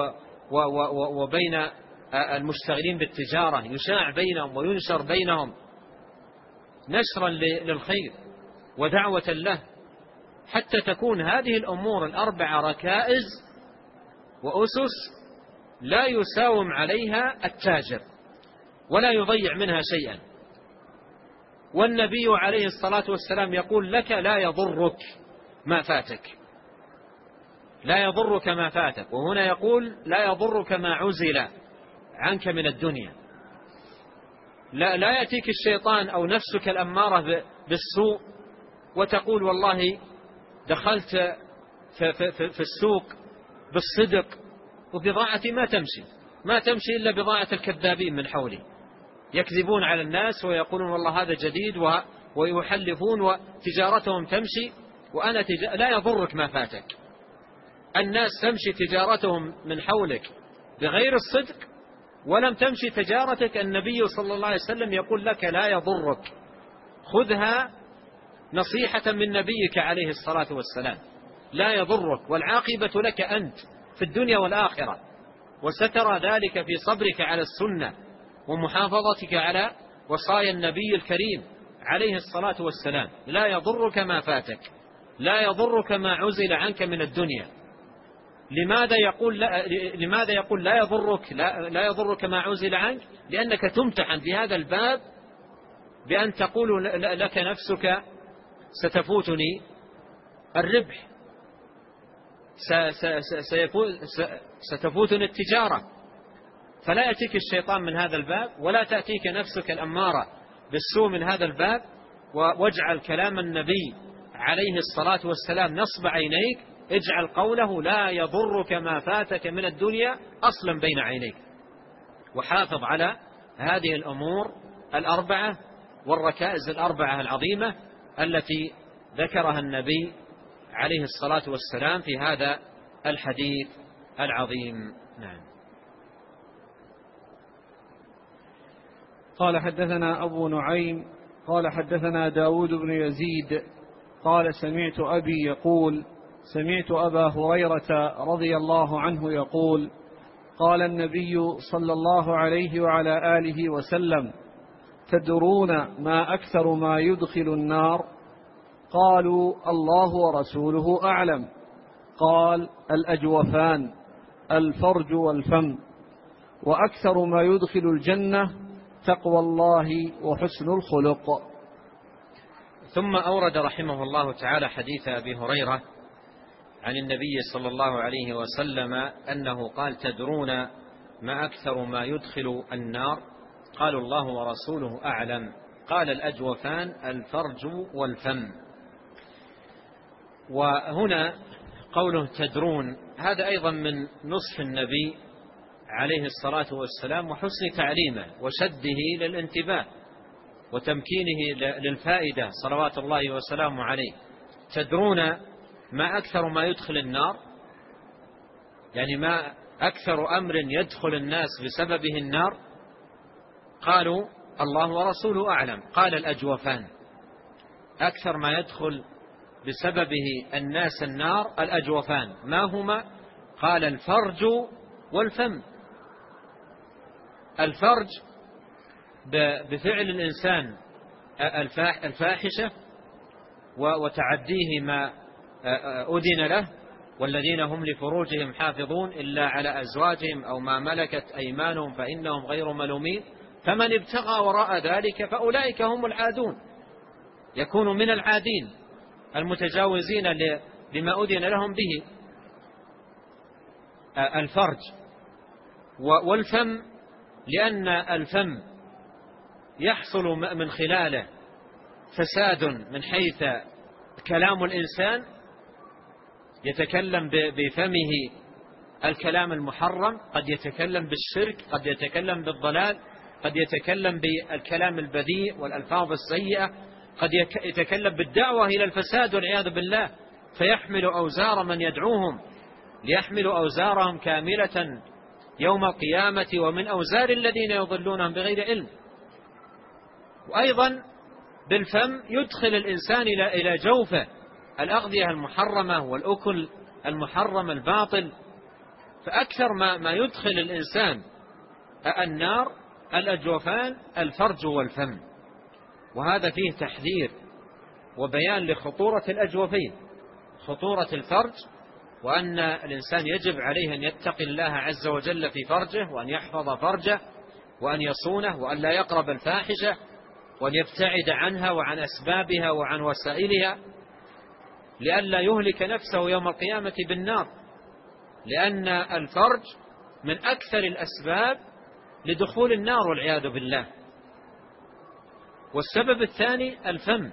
وبين المشتغلين بالتجارة، يشاع بينهم وينشر بينهم نشرا للخير ودعوة له، حتى تكون هذه الأمور الأربعة ركائز وأسس لا يساوم عليها التاجر ولا يضيع منها شيئا. والنبي عليه الصلاة والسلام يقول لك لا يضرك ما فاتك، لا يضرك ما فاتك، وهنا يقول لا يضرك ما عزل عنك من الدنيا. لا يأتيك الشيطان أو نفسك الأمارة بالسوء وتقول والله دخلت في السوق بالصدق وبضاعتي ما تمشي إلا بضاعة الكذابين من حولي، يكذبون على الناس ويقولون والله هذا جديد ويحلفون وتجارتهم تمشي وأنا لا يضرك ما فاتك. الناس تمشي تجارتهم من حولك بغير الصدق ولم تمشي تجارتك، النبي صلى الله عليه وسلم يقول لك لا يضرك، خذها نصيحة من نبيك عليه الصلاة والسلام، لا يضرك، والعاقبة لك أنت في الدنيا والآخرة، وسترى ذلك في صبرك على السنة ومحافظتك على وصايا النبي الكريم عليه الصلاة والسلام. لا يضرك ما فاتك، لا يضرك ما عزل عنك من الدنيا. لماذا يقول لا يضرك ما عزل عنك؟ لأنك تمتحن في هذا الباب بأن تقول لك نفسك ستفوتني الربح، ستفوتني التجارة، فلا يأتيك الشيطان من هذا الباب ولا تأتيك نفسك الأمارة بالسوء من هذا الباب. واجعل كلام النبي عليه الصلاة والسلام نصب عينيك، اجعل قوله لا يضرك ما فاتك من الدنيا أصلا بين عينيك، وحافظ على هذه الأمور الأربعة والركائز الأربعة العظيمة التي ذكرها النبي عليه الصلاة والسلام في هذا الحديث العظيم. نعم. قال حدثنا أبو نعيم قال حدثنا داود بن يزيد قال سمعت أبي يقول سمعت أبا هريرة رضي الله عنه يقول قال النبي صلى الله عليه وعلى آله وسلم تدرون ما أكثر ما يدخل النار؟ قالوا الله ورسوله أعلم. قال الأجوفان الفرج والفم، وأكثر ما يدخل الجنة تقوى الله وحسن الخلق. ثم أورد رحمه الله تعالى حديث أبي هريرة عن النبي صلى الله عليه وسلم أنه قال تدرون ما أكثر ما يدخل النار؟ قالوا الله ورسوله أعلم. قال الأجوفان الفرج والفم. وهنا قوله تدرون هذا أيضا من نصح النبي عليه الصلاة والسلام وحسن تعليمه وشده للانتباه وتمكينه للفائدة صلوات الله وسلامه عليه. تدرون ما أكثر ما يدخل النار، يعني ما أكثر أمر يدخل الناس بسببه النار؟ قالوا الله ورسوله أعلم. قال الأجوفان أكثر ما يدخل بسببه الناس النار الأجوفان. ما هما؟ قال الفرج والفم. الفرج بفعل الإنسان الفاحشة وتعديه ما أذن له، والذين هم لفروجهم حافظون إلا على أزواجهم أو ما ملكت أيمانهم فإنهم غير ملومين، فمن ابتغى وراء ذلك فأولئك هم العادون. يكون من العادين المتجاوزين لما أذن لهم به. الفرج والفم، لأن الفم يحصل من خلاله فساد من حيث كلام الإنسان، يتكلم بفمه الكلام المحرم، قد يتكلم بالشرك، قد يتكلم بالضلال، قد يتكلم بالكلام البذيء والألفاظ السيئة، قد يتكلم بالدعوة إلى الفساد والعياذ بالله، فيحمل أوزار من يدعوهم ليحملوا أوزارهم كاملة يوم القيامة ومن أوزار الذين يضلونهم بغير علم. وأيضا بالفم يدخل الإنسان إلى جوفه الأغذية المحرمة والأكل المحرم الباطل. فأكثر ما يدخل الإنسان النار الأجوفان الفرج والفم. وهذا فيه تحذير وبيان لخطورة الأجوفين، خطورة الفرج، وأن الإنسان يجب عليه أن يتقي الله عز وجل في فرجه، وأن يحفظ فرجه، وأن يصونه، وأن لا يقرب الفاحشة، وأن يبتعد عنها وعن أسبابها وعن وسائلها، لئلا يهلك نفسه يوم القيامة بالنار، لأن الفرج من أكثر الأسباب لدخول النار والعياذ بالله. والسبب الثاني الفم،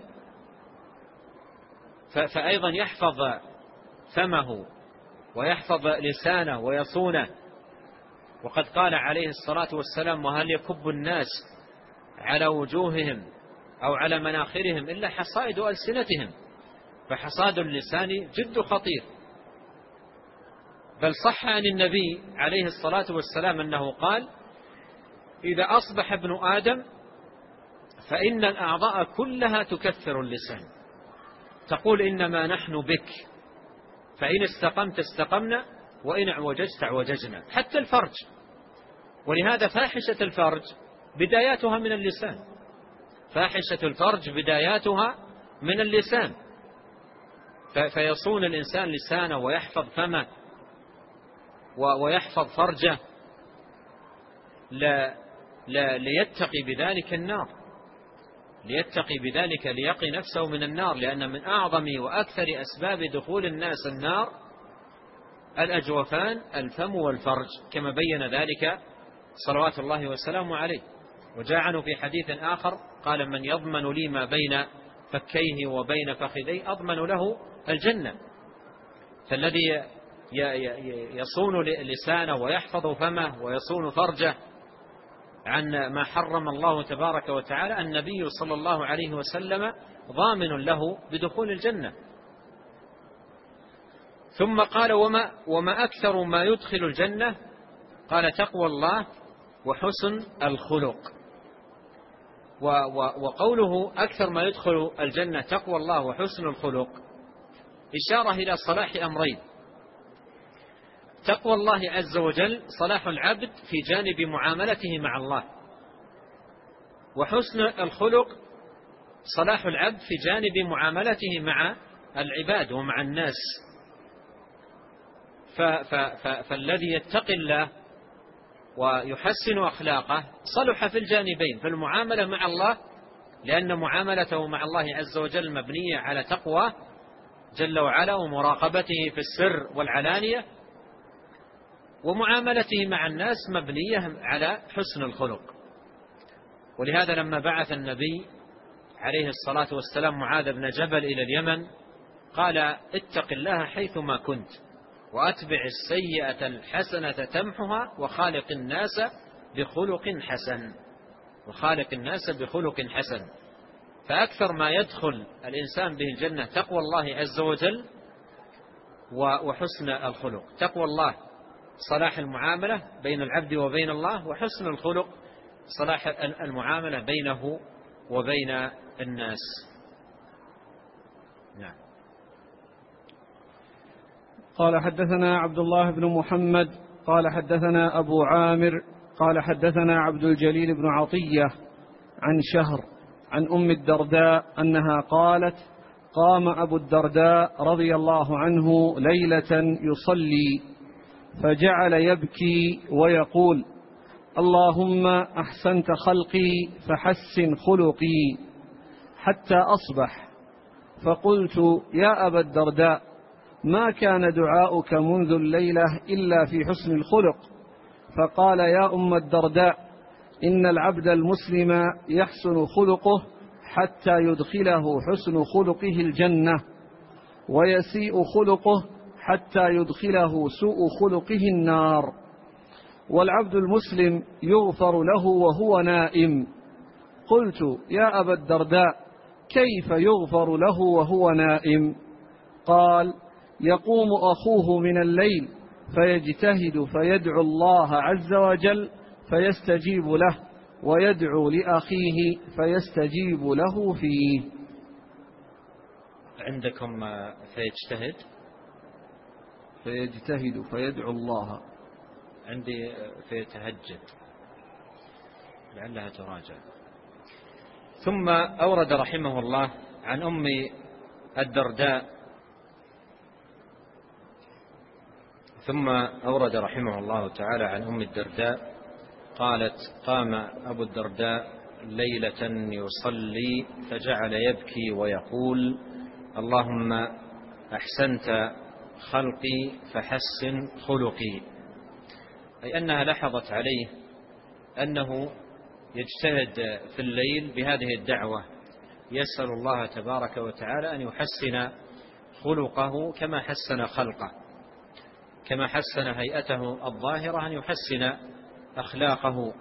فأيضا يحفظ فمه ويحفظ لسانه ويصونه. وقد قال عليه الصلاة والسلام: وهل يكب الناس على وجوههم أو على مناخرهم إلا حصائد ألسنتهم. فحصاد اللسان جد خطير. بل صح عن النبي عليه الصلاة والسلام أنه قال: إذا أصبح ابن آدم فإن الأعضاء كلها تكثر اللسان، تقول إنما نحن بك، فإن استقمت استقمنا وإن اعوججت اعوججنا، حتى الفرج. ولهذا فاحشة الفرج بداياتها من اللسان، فاحشة الفرج بداياتها من اللسان. فيصون الإنسان لسانه ويحفظ فمه ويحفظ فرجه ليتقي بذلك النار، ليتقي بذلك ليقي نفسه من النار. لأن من أعظم وأكثر أسباب دخول الناس النار الأجوفان الفم والفرج، كما بين ذلك صلوات الله وسلامه عليه. وجاء عنه في حديث آخر قال: من يضمن لي ما بين فكيه وبين فخذيه أضمن له الجنة. فالذي يصون لسانه ويحفظ فمه ويصون فرجه عن ما حرم الله تبارك وتعالى، النبي صلى الله عليه وسلم ضامن له بدخول الجنة. ثم قال: وما أكثر ما يدخل الجنة؟ قال: تقوى الله وحسن الخلق. وقوله أكثر ما يدخل الجنة تقوى الله وحسن الخلق إشارة إلى صلاح أمرين: تقوى الله عز وجل صلاح العبد في جانب معاملته مع الله، وحسن الخلق صلاح العبد في جانب معاملته مع العباد ومع الناس. فالذي يتقي الله ويحسن أخلاقه صلح في الجانبين، في المعاملة مع الله، لأن معاملته مع الله عز وجل مبنية على تقوى جل وعلا ومراقبته في السر والعلانية، ومعاملته مع الناس مبنية على حسن الخلق. ولهذا لما بعث النبي عليه الصلاة والسلام معاذ بن جبل إلى اليمن قال: اتق الله حيثما كنت وأتبع السيئة الحسنة تمحها وخالق الناس بخلق حسن، وخالق الناس بخلق حسن. فأكثر ما يدخل الإنسان به الجنة تقوى الله عز وجل وحسن الخلق. تقوى الله صلاح المعاملة بين العبد وبين الله، وحسن الخلق صلاح المعاملة بينه وبين الناس. نعم. قال حدثنا عبد الله بن محمد قال حدثنا أبو عامر قال حدثنا عبد الجليل بن عطية عن شهر عن أم الدرداء أنها قالت: قام أبو الدرداء رضي الله عنه ليلة يصلي فجعل يبكي ويقول: اللهم أحسنت خلقي فحسن خلقي، حتى أصبح. فقلت: يا أبا الدرداء، ما كان دعاؤك منذ الليلة إلا في حسن الخلق. فقال: يا أم الدرداء، إن العبد المسلم يحسن خلقه حتى يدخله حسن خلقه الجنة، ويسيء خلقه حتى يدخله سوء خلقه النار، والعبد المسلم يغفر له وهو نائم. قلت: يا أبا الدرداء، كيف يغفر له وهو نائم؟ قال: يقوم أخوه من الليل فيجتهد فيدعو الله عز وجل فيستجيب له، ويدعو لأخيه فيستجيب له فيه. عندكم فيجتهد فيدعو الله، عندي فيتهجد، لعلها تراجع. ثم أورد رحمه الله عن أم الدرداء تعالى عن أم الدرداء قالت: قام أبو الدرداء ليلة يصلي فجعل يبكي ويقول: اللهم أحسنت خلقي فحسن خلقي، أي أنها لاحظت عليه أنه يجتهد في الليل بهذه الدعوة، يسأل الله تبارك وتعالى أن يحسن خلقه كما حسن خلقه، كما حسن هيئته الظاهرة، أن يحسن أخلاقه،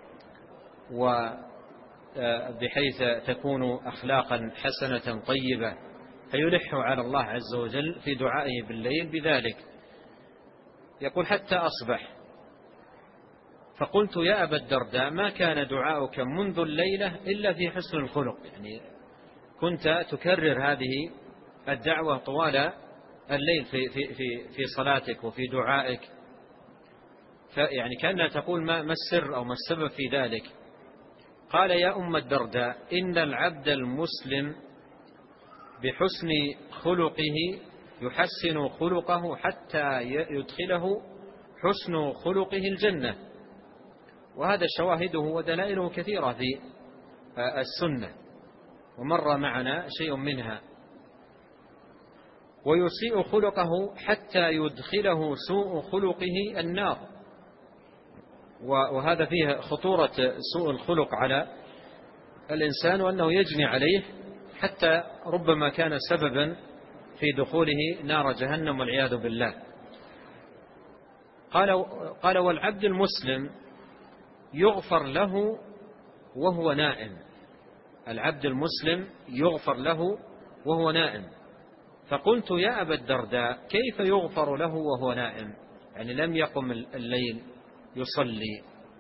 وبحيث تكون أخلاقا حسنة طيبة، فيلح على الله عز وجل في دعائه بالليل بذلك. يقول: حتى أصبح. فقلت: يا أبا الدرداء، ما كان دعاؤك منذ الليلة إلا في حسن الخلق، يعني كنت تكرر هذه الدعوة طوال الليل في صلاتك وفي دعائك، يعني كأنها تقول: ما السر أو ما السبب في ذلك؟ قال: يا أم الدرداء، إن العبد المسلم بحسن خلقه يحسن خلقه حتى يدخله حسن خلقه الجنة. وهذا شواهده ودلائله كثيرة في السنة، ومر معنا شيء منها. ويسيء خلقه حتى يدخله سوء خلقه النار، وهذا فيه خطورة سوء الخلق على الإنسان، وأنه يجني عليه حتى ربما كان سببا في دخوله نار جهنم والعياذ بالله. قال: والعبد المسلم يغفر له وهو نائم. العبد المسلم يغفر له وهو نائم. فقلت: يا أبا الدرداء، كيف يغفر له وهو نائم؟ يعني لم يقم الليل يصلي.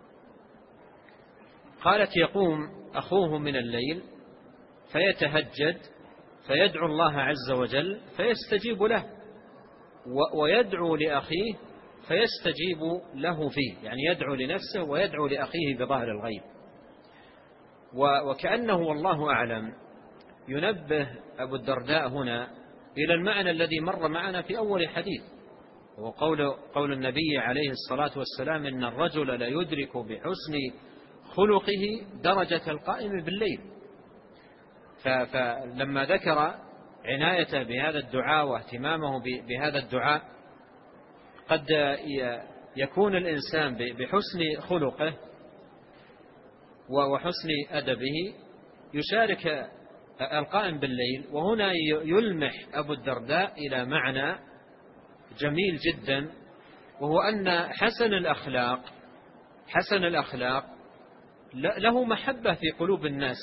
قالت: يقوم أخوه من الليل فيتهجد فيدعو الله عز وجل فيستجيب له، ويدعو لأخيه فيستجيب له فيه، يعني يدعو لنفسه ويدعو لأخيه بظاهر الغيب. وكأنه والله أعلم ينبه أبو الدرداء هنا إلى المعنى الذي مر معنا في أول حديث، هو قول النبي عليه الصلاة والسلام: إن الرجل لا يدرك بحسن خلقه درجة القائم بالليل. فلما ذكر عنايته بهذا الدعاء واهتمامه بهذا الدعاء، قد يكون الإنسان بحسن خلقه وحسن أدبه يشارك القائم بالليل. وهنا يلمح أبو الدرداء إلى معنى جميل جدا، وهو أن حسن الأخلاق له محبة في قلوب الناس،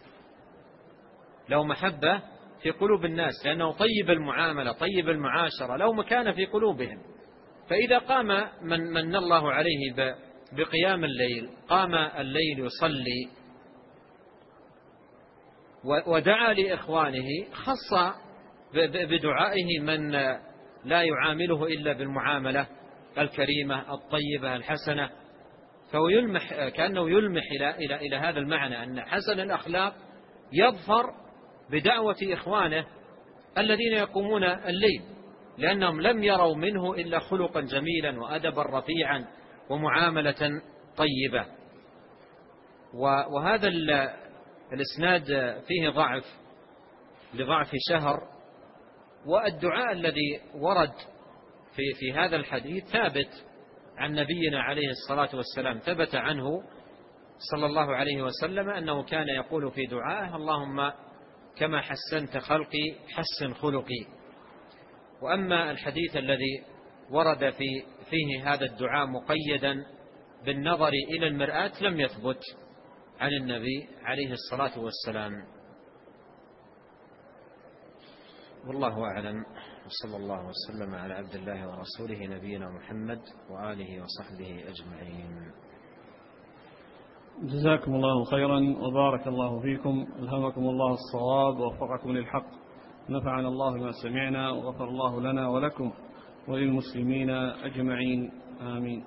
لأنه طيب المعاملة طيب المعاشرة، له مكانة في قلوبهم. فإذا قام من الله عليه بقيام الليل، قام الليل يصلي ودعا لإخوانه، خص بدعائه لا يعامله إلا بالمعاملة الكريمة الطيبة الحسنة. فهو كأنه يلمح إلى هذا المعنى، أن حسن الأخلاق يظفر بدعوة إخوانه الذين يقومون الليل، لأنهم لم يروا منه إلا خلقا جميلا وأدبا رفيعا ومعاملة طيبة. وهذا الإسناد فيه لضعف شهر، والدعاء الذي ورد في هذا الحديث ثابت عن نبينا عليه الصلاة والسلام، ثبت عنه صلى الله عليه وسلم أنه كان يقول في دعائه: اللهم كما حسنت خلقي حسن خلقي. وأما الحديث الذي ورد فيه هذا الدعاء مقيدا بالنظر إلى المرآة لم يثبت عن النبي عليه الصلاة والسلام. والله أعلم، وصلى الله وسلم على عبد الله ورسوله نبينا محمد وآله وصحبه أجمعين. جزاكم الله خيرا وبارك الله فيكم، ألهمكم الله الصواب ووفقكم للحق، نفعنا الله ما سمعنا وغفر الله لنا ولكم وللمسلمين أجمعين، آمين.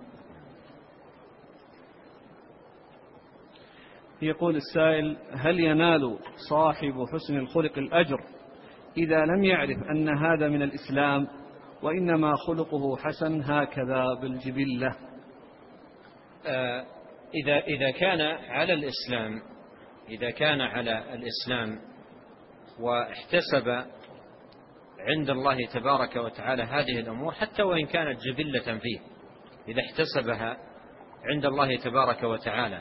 يقول السائل: هل ينال صاحب حسن الخلق الأجر إذا لم يعرف أن هذا من الإسلام وإنما خلقه حسن هكذا بالجبلة؟ إذا كان على الإسلام واحتسب عند الله تبارك وتعالى هذه الأمور، حتى وإن كانت جبلة فيه، إذا احتسبها عند الله تبارك وتعالى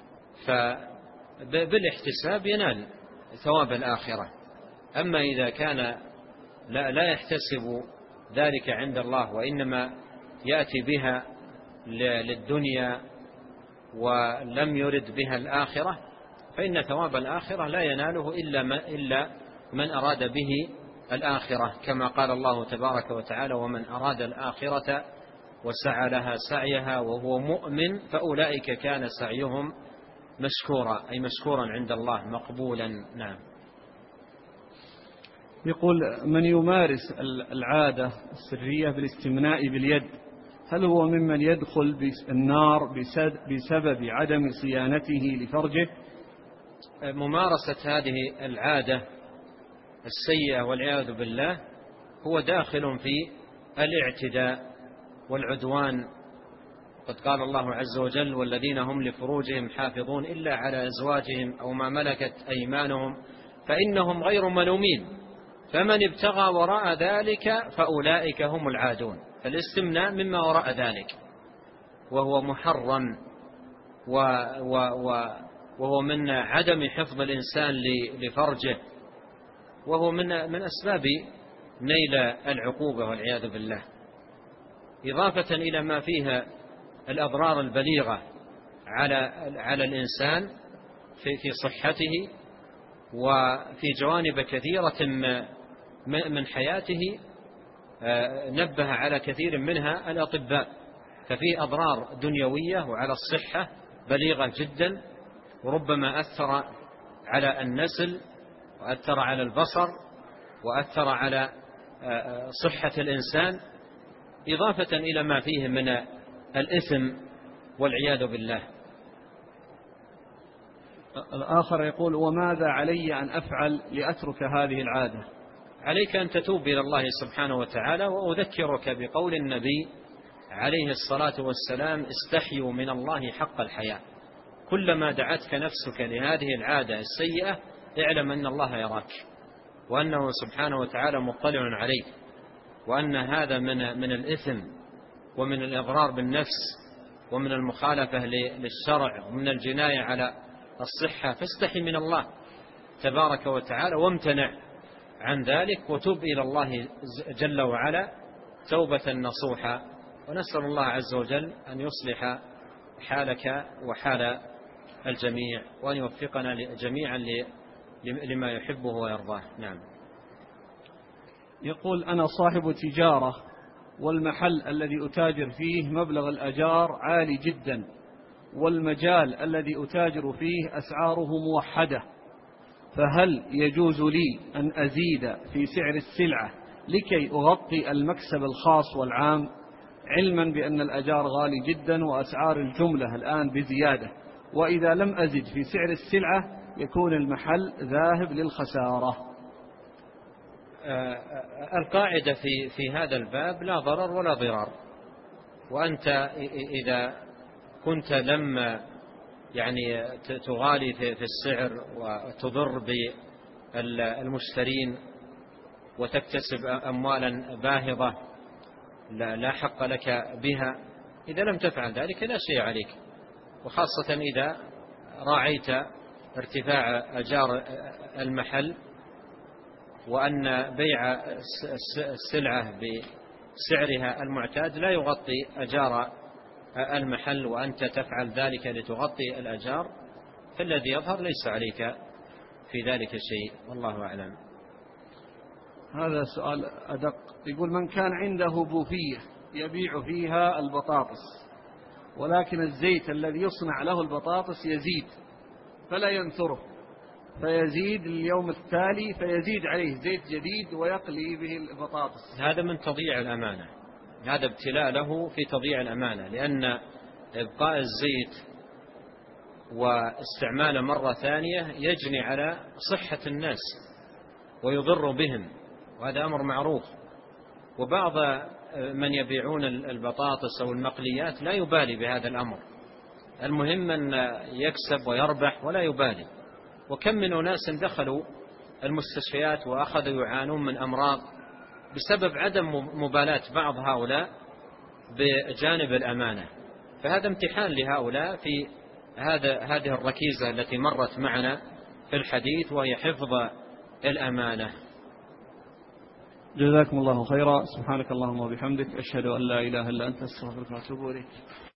فبالاحتساب ينال ثواب الآخرة. أما إذا كان لا يحتسب ذلك عند الله وإنما يأتي بها للدنيا ولم يرد بها الآخرة، فإن ثواب الآخرة لا يناله إلا من أراد به الآخرة، كما قال الله تبارك وتعالى: ومن أراد الآخرة وسعى لها سعيها وهو مؤمن فأولئك كان سعيهم مشكورا، أي مشكورا عند الله مقبولا. نعم. يقول: من يمارس العادة السرية بالاستمناء باليد، هل هو ممن يدخل النار بسبب عدم صيانته لفرجه؟ ممارسة هذه العادة السيئة والعياذ بالله هو داخل في الاعتداء والعدوان. قد قال الله عز وجل: والذين هم لفروجهم حافظون إلا على أزواجهم أو ما ملكت أيمانهم فإنهم غير ملومين فمن ابتغى وراء ذلك فأولئك هم العادون. فالاستمناء مما وراء ذلك، وهو محرم، وهو من عدم حفظ الإنسان لفرجه، وهو من أسباب نيل العقوبة والعياذ بالله، إضافة إلى ما فيها الأضرار البليغة على الإنسان في صحته وفي جوانب كثيرة من حياته نبه على كثير منها الأطباء. ففي أضرار دنيوية وعلى الصحة بليغة جدا، وربما أثر على النسل وأثر على البصر وأثر على صحة الإنسان، إضافة إلى ما فيه من الإثم والعياذ بالله. الآخر يقول: وماذا علي أن أفعل لأترك هذه العادة؟ عليك أن تتوب إلى الله سبحانه وتعالى. وأذكرك بقول النبي عليه الصلاة والسلام: استحيوا من الله حق الحياء. كلما دعتك نفسك لهذه العادة السيئة اعلم أن الله يراك، وأنه سبحانه وتعالى مطلع عليك، وأن هذا من الإثم ومن الإضرار بالنفس ومن المخالفة للشرع ومن الجناية على الصحة. فاستحي من الله تبارك وتعالى وامتنع عن ذلك، وتب إلى الله جل وعلا توبة نصوحة. ونسأل الله عز وجل أن يصلح حالك وحال الجميع، وأن يوفقنا جميعا لما يحبه ويرضاه. نعم. يقول: أنا صاحب تجارة، والمحل الذي أتاجر فيه مبلغ الأجار عالي جدا، والمجال الذي أتاجر فيه أسعاره موحدة، فهل يجوز لي أن أزيد في سعر السلعة لكي أغطي المكسب الخاص والعام، علما بأن الأجار غالي جدا وأسعار الجملة الآن بزيادة، وإذا لم أزد في سعر السلعة يكون المحل ذاهب للخسارة. القاعدة في هذا الباب لا ضرر ولا ضرار، وأنت إذا كنت لم يعني تغالي في السعر وتضر بالمشترين وتكتسب أموالا باهظة لا حق لك بها، إذا لم تفعل ذلك لا شيء عليك، وخاصة إذا راعيت ارتفاع أجار المحل، وأن بيع السلعة بسعرها المعتاد لا يغطي أجار المحل، وأنت تفعل ذلك لتغطي الأجار، فالذي يظهر ليس عليك في ذلك شيء، والله أعلم. هذا سؤال أدق، يقول: من كان عنده بوفية يبيع فيها البطاطس، ولكن الزيت الذي يصنع له البطاطس يزيد فلا ينثره، فيزيد اليوم التالي فيزيد عليه زيت جديد ويقلي به البطاطس، هذا من تضييع الأمانة، هذا ابتلاء له في تضييع الأمانة، لأن إبقاء الزيت واستعماله مرة ثانية يجني على صحة الناس ويضر بهم، وهذا أمر معروف. وبعض من يبيعون البطاطس أو المقليات لا يبالي بهذا الأمر، المهم أن يكسب ويربح ولا يبالي. وكم من أناس دخلوا المستشفيات وأخذوا يعانون من أمراض بسبب عدم مبالاة بعض هؤلاء بجانب الأمانة، فهذا امتحان لهؤلاء في هذه الركيزة التي مرت معنا في الحديث، وهي حفظ الأمانة. جزاكم الله خيرا. سبحانك اللهم وبحمدك، أشهد أن لا إله إلا أنت، أستغفرك وأتوب إليك.